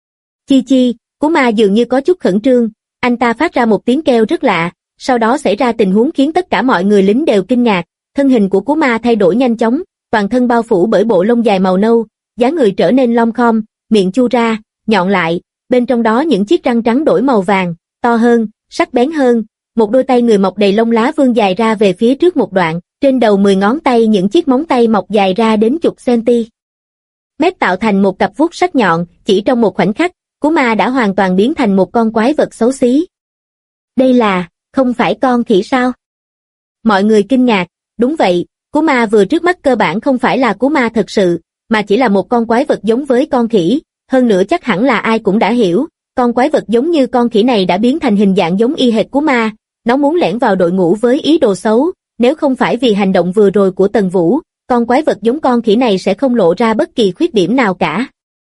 Chi chi, Cú Ma dường như có chút khẩn trương, anh ta phát ra một tiếng kêu rất lạ, sau đó xảy ra tình huống khiến tất cả mọi người lính đều kinh ngạc, thân hình của Cú Ma thay đổi nhanh chóng, toàn thân bao phủ bởi bộ lông dài màu nâu, dáng người trở nên lom khom, miệng chu ra, nhọn lại, bên trong đó những chiếc răng trắng đổi màu vàng, to hơn, sắc bén hơn, một đôi tay người mọc đầy lông lá vươn dài ra về phía trước một đoạn, trên đầu 10 ngón tay những chiếc móng tay mọc dài ra đến chục cm. Mép tạo thành một cặp vuốt sắc nhọn, chỉ trong một khoảnh khắc, Cú Ma đã hoàn toàn biến thành một con quái vật xấu xí. Đây là, không phải con khỉ sao? Mọi người kinh ngạc, đúng vậy, Cú Ma vừa trước mắt cơ bản không phải là Cú Ma thật sự, mà chỉ là một con quái vật giống với con khỉ, hơn nữa chắc hẳn là ai cũng đã hiểu, con quái vật giống như con khỉ này đã biến thành hình dạng giống y hệt Cú Ma, nó muốn lẻn vào đội ngũ với ý đồ xấu, nếu không phải vì hành động vừa rồi của Tần Vũ, con quái vật giống con khỉ này sẽ không lộ ra bất kỳ khuyết điểm nào cả.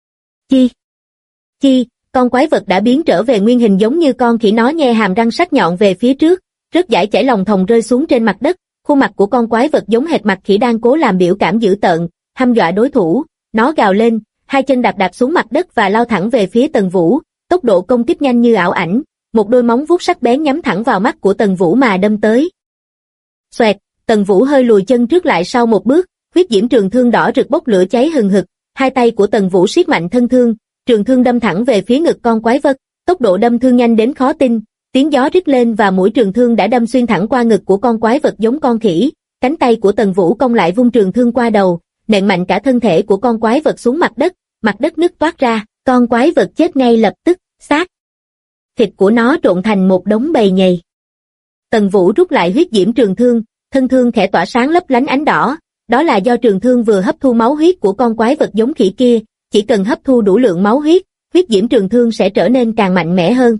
Chi, con quái vật đã biến trở về nguyên hình giống như con khỉ, nó nhe hàm răng sắc nhọn về phía trước, rớt dải chảy lòng thòng rơi xuống trên mặt đất, khuôn mặt của con quái vật giống hệt mặt khỉ đang cố làm biểu cảm dữ tợn, hăm dọa đối thủ, nó gào lên, hai chân đạp xuống mặt đất và lao thẳng về phía Tần Vũ, tốc độ công kích nhanh như ảo ảnh, một đôi móng vuốt sắc bén nhắm thẳng vào mắt của Tần Vũ mà đâm tới. Xoẹt, Tần Vũ hơi lùi chân trước lại sau một bước, huyết diễm trường thương đỏ rực bốc lửa cháy hừng hực, hai tay của Tần Vũ siết mạnh thân thương, trường thương đâm thẳng về phía ngực con quái vật, tốc độ đâm thương nhanh đến khó tin, tiếng gió rít lên và mũi trường thương đã đâm xuyên thẳng qua ngực của con quái vật giống con khỉ, cánh tay của Tần Vũ cong lại vung trường thương qua đầu, nện mạnh cả thân thể của con quái vật xuống mặt đất nứt toát ra, con quái vật chết ngay lập tức, xác thịt của nó trộn thành một đống bầy nhầy. Tần Vũ rút lại huyết diễm trường thương, thân thương khẽ tỏa sáng lấp lánh ánh đỏ, đó là do trường thương vừa hấp thu máu huyết của con quái vật giống khỉ kia, chỉ cần hấp thu đủ lượng máu huyết, huyết diễm trường thương sẽ trở nên càng mạnh mẽ hơn.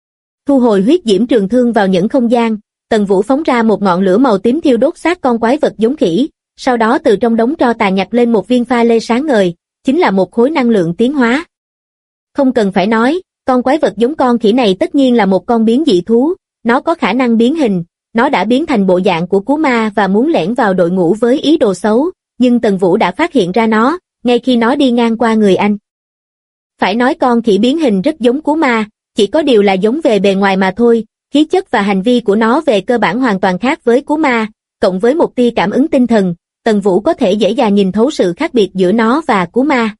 Thu hồi huyết diễm trường thương vào những không gian, Tần Vũ phóng ra một ngọn lửa màu tím thiêu đốt xác con quái vật giống khỉ, sau đó từ trong đống tro tàn nhặt lên một viên pha lê sáng ngời, chính là một khối năng lượng tiến hóa. Không cần phải nói, con quái vật giống con khỉ này tất nhiên là một con biến dị thú, nó có khả năng biến hình, nó đã biến thành bộ dạng của Cú Ma và muốn lẻn vào đội ngũ với ý đồ xấu, nhưng Tần Vũ đã phát hiện ra nó, ngay khi nó đi ngang qua người anh. Phải nói con khỉ biến hình rất giống Cú Ma, chỉ có điều là giống về bề ngoài mà thôi, khí chất và hành vi của nó về cơ bản hoàn toàn khác với Cú Ma, cộng với một tia cảm ứng tinh thần, Tần Vũ có thể dễ dàng nhìn thấu sự khác biệt giữa nó và Cú Ma.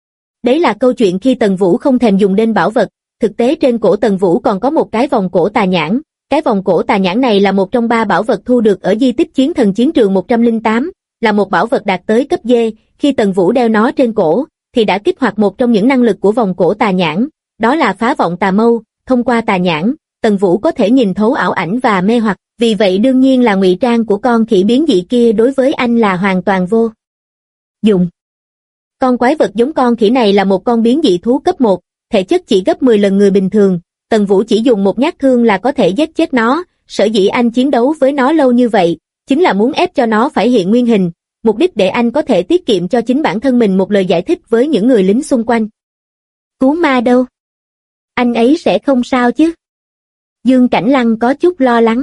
Đấy là câu chuyện khi Tần Vũ không thèm dùng đến bảo vật, thực tế trên cổ Tần Vũ còn có một cái vòng cổ tà nhãn, cái vòng cổ tà nhãn này là một trong 3 bảo vật thu được ở di tích chiến thần chiến trường 108, là một bảo vật đạt tới cấp D, khi Tần Vũ đeo nó trên cổ, thì đã kích hoạt một trong những năng lực của vòng cổ tà nhãn, đó là phá vọng tà mâu, thông qua tà nhãn, Tần Vũ có thể nhìn thấu ảo ảnh và mê hoặc, Vì vậy đương nhiên là ngụy trang của con khỉ biến dị kia đối với anh là hoàn toàn vô dụng. Con quái vật giống con khỉ này là một con biến dị thú cấp 1, thể chất chỉ gấp 10 lần người bình thường, Tần Vũ chỉ dùng một nhát thương là có thể giết chết nó, sở dĩ anh chiến đấu với nó lâu như vậy, chính là muốn ép cho nó phải hiện nguyên hình, mục đích để anh có thể tiết kiệm cho chính bản thân mình một lời giải thích với những người lính xung quanh. Cú ma đâu? Anh ấy sẽ không sao chứ? Dương Cảnh Lăng có chút lo lắng.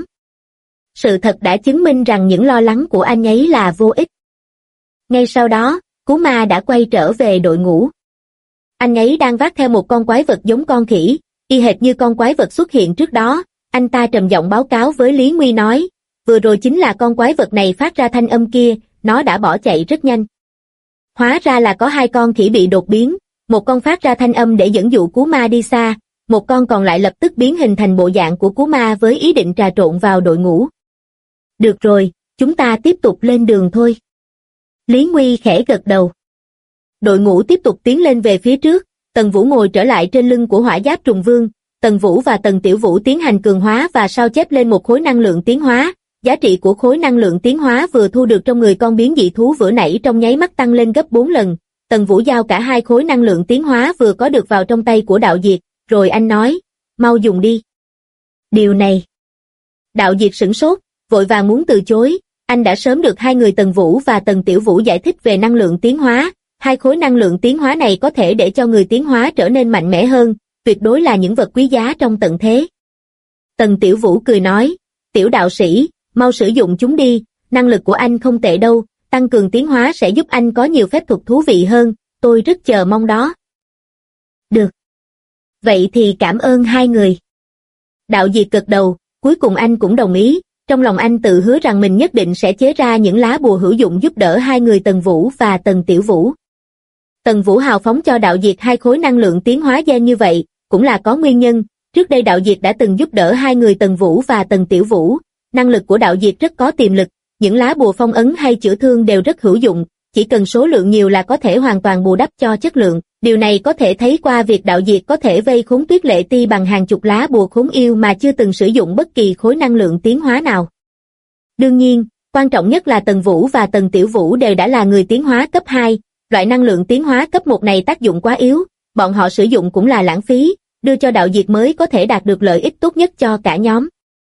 Sự thật đã chứng minh rằng những lo lắng của anh ấy là vô ích. Ngay sau đó, Cú Ma đã quay trở về đội ngũ. Anh ấy đang vác theo một con quái vật giống con khỉ, y hệt như con quái vật xuất hiện trước đó. Anh ta trầm giọng báo cáo với Lý Nguy nói, vừa rồi chính là con quái vật này phát ra thanh âm kia, nó đã bỏ chạy rất nhanh. Hóa ra là có 2 con khỉ bị đột biến, một con phát ra thanh âm để dẫn dụ Cú Ma đi xa, một con còn lại lập tức biến hình thành bộ dạng của Cú Ma với ý định trà trộn vào đội ngũ. Được rồi, chúng ta tiếp tục lên đường thôi. Lý Nguy khẽ gật đầu. Đội ngũ tiếp tục tiến lên về phía trước, Tần Vũ ngồi trở lại trên lưng của Hỏa Giáp Trùng Vương, Tần Vũ và Tần Tiểu Vũ tiến hành cường hóa và sao chép lên một khối năng lượng tiến hóa. Giá trị của khối năng lượng tiến hóa vừa thu được trong người con biến dị thú vừa nãy trong nháy mắt tăng lên gấp 4 lần. Tần Vũ giao cả 2 khối năng lượng tiến hóa vừa có được vào trong tay của Đạo Diệt, rồi anh nói, mau dùng đi. Điều này. Đạo Diệt sửng sốt, vội vàng muốn từ chối, anh đã sớm được 2 người Tần Vũ và Tần Tiểu Vũ giải thích về năng lượng tiến hóa. 2 khối năng lượng tiến hóa này có thể để cho người tiến hóa trở nên mạnh mẽ hơn, tuyệt đối là những vật quý giá trong tận thế. Tần Tiểu Vũ cười nói, Tiểu đạo sĩ, mau sử dụng chúng đi, năng lực của anh không tệ đâu, tăng cường tiến hóa sẽ giúp anh có nhiều phép thuật thú vị hơn, tôi rất chờ mong đó. Được. Vậy thì cảm ơn 2 người. Đạo Diệt gật đầu, cuối cùng anh cũng đồng ý, trong lòng anh tự hứa rằng mình nhất định sẽ chế ra những lá bùa hữu dụng giúp đỡ 2 người Tần Vũ và Tần Tiểu Vũ. Tần Vũ hào phóng cho Đạo Diệt 2 khối năng lượng tiến hóa gen như vậy, cũng là có nguyên nhân, trước đây Đạo Diệt đã từng giúp đỡ 2 người Tần Vũ và Tần Tiểu Vũ, năng lực của Đạo Diệt rất có tiềm lực, những lá bùa phong ấn hay chữa thương đều rất hữu dụng, chỉ cần số lượng nhiều là có thể hoàn toàn bù đắp cho chất lượng, điều này có thể thấy qua việc Đạo Diệt có thể vây khốn Tuyết Lệ Ti bằng hàng chục lá bùa khốn yêu mà chưa từng sử dụng bất kỳ khối năng lượng tiến hóa nào. Đương nhiên, quan trọng nhất là Tần Vũ và Tần Tiểu Vũ đều đã là người tiến hóa cấp 2, loại năng lượng tiến hóa cấp 1 này tác dụng quá yếu, bọn họ sử dụng cũng là lãng phí, đưa cho Đạo Diệt mới có thể đạt được lợi ích tốt nhất cho cả nhóm.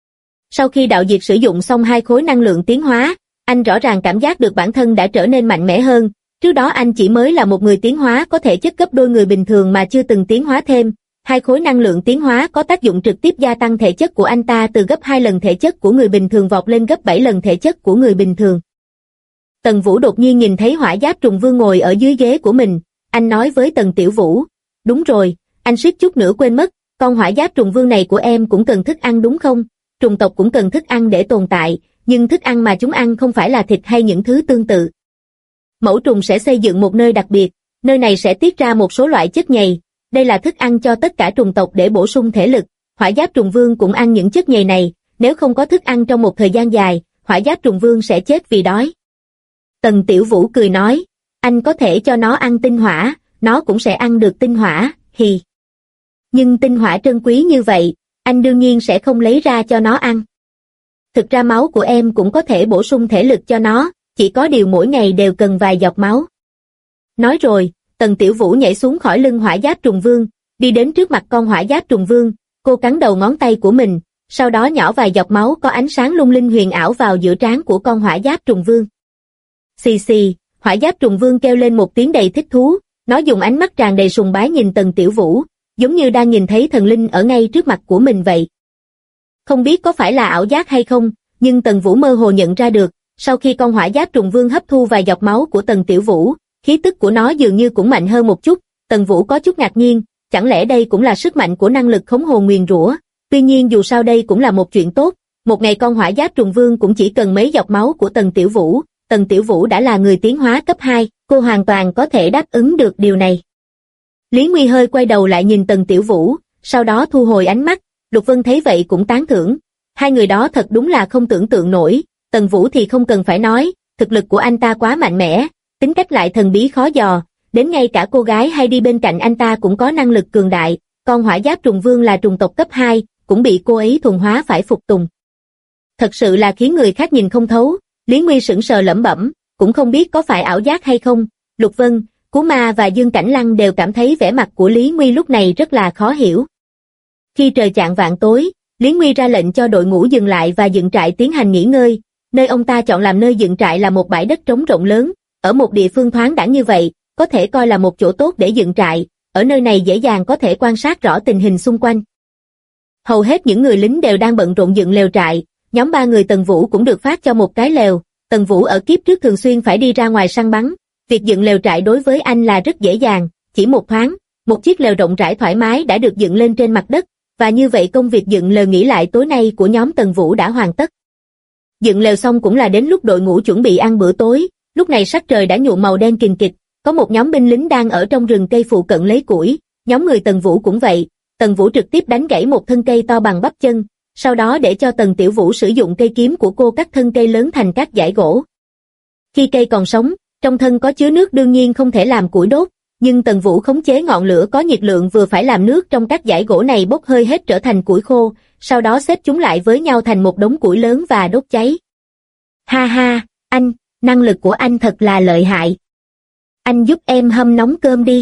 Sau khi Đạo Diệt sử dụng xong 2 khối năng lượng tiến hóa, anh rõ ràng cảm giác được bản thân đã trở nên mạnh mẽ hơn, trước đó anh chỉ mới là một người tiến hóa có thể chất gấp đôi người bình thường mà chưa từng tiến hóa thêm, 2 khối năng lượng tiến hóa có tác dụng trực tiếp gia tăng thể chất của anh ta từ gấp 2 lần thể chất của người bình thường vọt lên gấp 7 lần thể chất của người bình thường. Tần Vũ đột nhiên nhìn thấy Hỏa Giáp Trùng Vương ngồi ở dưới ghế của mình, anh nói với Tần Tiểu Vũ, đúng rồi, anh suýt chút nữa quên mất, con Hỏa Giáp Trùng Vương này của em cũng cần thức ăn đúng không? Trùng tộc cũng cần thức ăn để tồn tại, nhưng thức ăn mà chúng ăn không phải là thịt hay những thứ tương tự. Mẫu trùng sẽ xây dựng một nơi đặc biệt, nơi này sẽ tiết ra một số loại chất nhầy, đây là thức ăn cho tất cả trùng tộc để bổ sung thể lực, Hỏa Giáp Trùng Vương cũng ăn những chất nhầy này, nếu không có thức ăn trong một thời gian dài, Hỏa Giáp Trùng Vương sẽ chết vì đói. Tần Tiểu Vũ cười nói, anh có thể cho nó ăn tinh hỏa, nó cũng sẽ ăn được tinh hỏa, hì. Nhưng tinh hỏa trân quý như vậy, anh đương nhiên sẽ không lấy ra cho nó ăn. Thực ra máu của em cũng có thể bổ sung thể lực cho nó, chỉ có điều mỗi ngày đều cần vài giọt máu. Nói rồi, Tần Tiểu Vũ nhảy xuống khỏi lưng Hỏa Giáp Trùng Vương, đi đến trước mặt con Hỏa Giáp Trùng Vương, cô cắn đầu ngón tay của mình, sau đó nhỏ vài giọt máu có ánh sáng lung linh huyền ảo vào giữa trán của con Hỏa Giáp Trùng Vương. Xì xì, Hỏa Giáp Trùng Vương kêu lên một tiếng đầy thích thú, nó dùng ánh mắt tràn đầy sùng bái nhìn Tần Tiểu Vũ, giống như đang nhìn thấy thần linh ở ngay trước mặt của mình vậy. Không biết có phải là ảo giác hay không, nhưng Tần Vũ mơ hồ nhận ra được, sau khi con Hỏa Giáp Trùng Vương hấp thu vài giọt máu của Tần Tiểu Vũ, khí tức của nó dường như cũng mạnh hơn một chút, Tần Vũ có chút ngạc nhiên, chẳng lẽ đây cũng là sức mạnh của năng lực khống hồn nguyền rủa, tuy nhiên dù sao đây cũng là một chuyện tốt, một ngày con Hỏa Giáp Trùng Vương cũng chỉ cần mấy giọt máu của Tần Tiểu Vũ đã là người tiến hóa cấp 2, cô hoàn toàn có thể đáp ứng được điều này. Lý Nguy hơi quay đầu lại nhìn Tần Tiểu Vũ, sau đó thu hồi ánh mắt, Lục Vân thấy vậy cũng tán thưởng, 2 người đó thật đúng là không tưởng tượng nổi, Tần Vũ thì không cần phải nói, thực lực của anh ta quá mạnh mẽ, tính cách lại thần bí khó dò, đến ngay cả cô gái hay đi bên cạnh anh ta cũng có năng lực cường đại, con Hỏa Giáp Trùng Vương là trùng tộc cấp 2, cũng bị cô ấy thuần hóa phải phục tùng. Thật sự là khiến người khác nhìn không thấu. Lý Nguy sững sờ lẩm bẩm, cũng không biết có phải ảo giác hay không. Lục Vân, Cú Ma và Dương Cảnh Lăng đều cảm thấy vẻ mặt của Lý Nguy lúc này rất là khó hiểu. Khi trời chạng vạng tối, Lý Nguy ra lệnh cho đội ngũ dừng lại và dựng trại tiến hành nghỉ ngơi. Nơi ông ta chọn làm nơi dựng trại là một bãi đất trống rộng lớn, ở một địa phương thoáng đãng như vậy, có thể coi là một chỗ tốt để dựng trại, ở nơi này dễ dàng có thể quan sát rõ tình hình xung quanh. Hầu hết những người lính đều đang bận rộn dựng lều trại, nhóm 3 người Tần Vũ cũng được phát cho một cái lều. Tần Vũ ở kiếp trước thường xuyên phải đi ra ngoài săn bắn, việc dựng lều trại đối với anh là rất dễ dàng, chỉ một thoáng, một chiếc lều rộng rãi thoải mái đã được dựng lên trên mặt đất, và như vậy công việc dựng lều nghỉ lại tối nay của nhóm Tần Vũ đã hoàn tất. Dựng lều xong cũng là đến lúc đội ngũ chuẩn bị ăn bữa tối, lúc này sắc trời đã nhuộm màu đen kình kịch, có một nhóm binh lính đang ở trong rừng cây phụ cận lấy củi, nhóm người Tần Vũ cũng vậy. Tần Vũ trực tiếp đánh gãy một thân cây to bằng bắp chân, sau đó để cho Tần Tiểu Vũ sử dụng cây kiếm của cô cắt thân cây lớn thành các dải gỗ. Khi cây còn sống, trong thân có chứa nước đương nhiên không thể làm củi đốt, nhưng Tần Vũ khống chế ngọn lửa có nhiệt lượng vừa phải làm nước trong các dải gỗ này bốc hơi hết trở thành củi khô, sau đó xếp chúng lại với nhau thành một đống củi lớn và đốt cháy. Ha ha, anh, năng lực của anh thật là lợi hại. Anh giúp em hâm nóng cơm đi.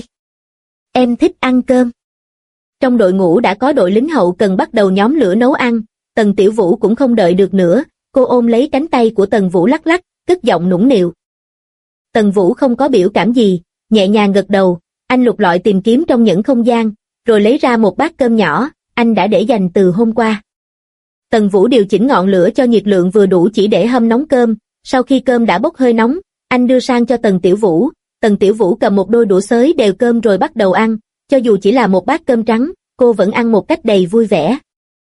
Em thích ăn cơm. Trong đội ngũ đã có đội lính hậu cần bắt đầu nhóm lửa nấu ăn, Tần Tiểu Vũ cũng không đợi được nữa, cô ôm lấy cánh tay của Tần Vũ lắc lắc, cất giọng nũng nịu. Tần Vũ không có biểu cảm gì, nhẹ nhàng gật đầu, anh lục lọi tìm kiếm trong những không gian, rồi lấy ra một bát cơm nhỏ, anh đã để dành từ hôm qua. Tần Vũ điều chỉnh ngọn lửa cho nhiệt lượng vừa đủ chỉ để hâm nóng cơm, sau khi cơm đã bốc hơi nóng, anh đưa sang cho Tần Tiểu Vũ cầm một đôi đũa xới đều cơm rồi bắt đầu ăn, cho dù chỉ là một bát cơm trắng, cô vẫn ăn một cách đầy vui vẻ.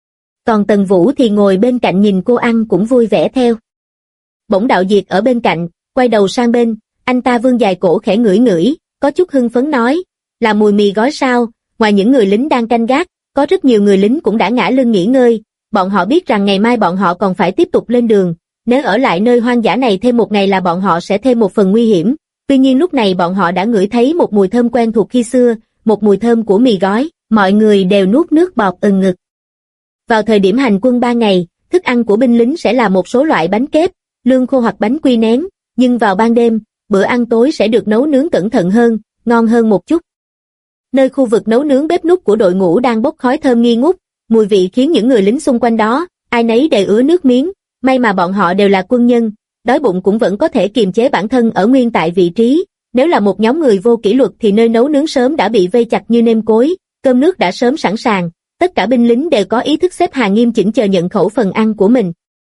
Còn Tần Vũ thì ngồi bên cạnh nhìn cô ăn cũng vui vẻ theo. Bỗng Đạo Diệt ở bên cạnh, quay đầu sang bên, anh ta vươn dài cổ khẽ ngửi ngửi, có chút hưng phấn nói, là mùi mì gói sao. Ngoài những người lính đang canh gác, có rất nhiều người lính cũng đã ngả lưng nghỉ ngơi, bọn họ biết rằng ngày mai bọn họ còn phải tiếp tục lên đường, nếu ở lại nơi hoang dã này thêm một ngày là bọn họ sẽ thêm một phần nguy hiểm. Tuy nhiên lúc này bọn họ đã ngửi thấy một mùi thơm quen thuộc khi xưa, một mùi thơm của mì gói, mọi người đều nuốt nước bọt ừng ngực. Vào thời điểm hành quân 3 ngày, thức ăn của binh lính sẽ là một số loại bánh kép, lương khô hoặc bánh quy nén, nhưng vào ban đêm, bữa ăn tối sẽ được nấu nướng cẩn thận hơn, ngon hơn một chút. Nơi khu vực nấu nướng bếp núc của đội ngũ đang bốc khói thơm nghi ngút, mùi vị khiến những người lính xung quanh đó, ai nấy đều ứa nước miếng, may mà bọn họ đều là quân nhân, đói bụng cũng vẫn có thể kiềm chế bản thân ở nguyên tại vị trí, nếu là một nhóm người vô kỷ luật thì nơi nấu nướng sớm đã bị vây chặt như nêm cối, cơm nước đã sớm sẵn sàng, tất cả binh lính đều có ý thức xếp hàng nghiêm chỉnh chờ nhận khẩu phần ăn của mình.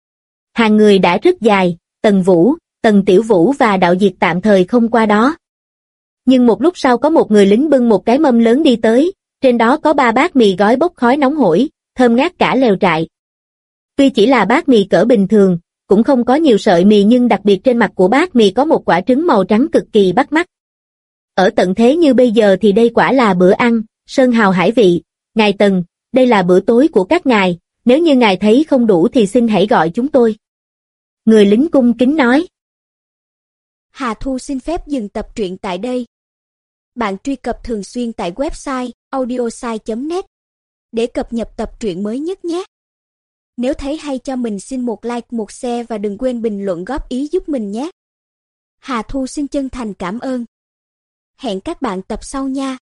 Hàng người đã rất dài, Tần Vũ, Tần Tiểu Vũ và Đạo Diệt tạm thời không qua đó. Nhưng một lúc sau có một người lính bưng một cái mâm lớn đi tới, trên đó có 3 bát mì gói bốc khói nóng hổi, thơm ngát cả lều trại. Tuy chỉ là bát mì cỡ bình thường, cũng không có nhiều sợi mì nhưng đặc biệt trên mặt của bát mì có một quả trứng màu trắng cực kỳ bắt mắt. Ở tận thế như bây giờ thì đây quả là bữa ăn, sơn hào hải vị. Ngài Tần, đây là bữa tối của các ngài, nếu như ngài thấy không đủ thì xin hãy gọi chúng tôi. Người lính cung kính nói. Hà Thu xin phép dừng tập truyện tại đây. Bạn truy cập thường xuyên tại website audiosai.net để cập nhật tập truyện mới nhất nhé. Nếu thấy hay cho mình xin một like, một share và đừng quên bình luận góp ý giúp mình nhé. Hà Thu xin chân thành cảm ơn. Hẹn các bạn tập sau nha.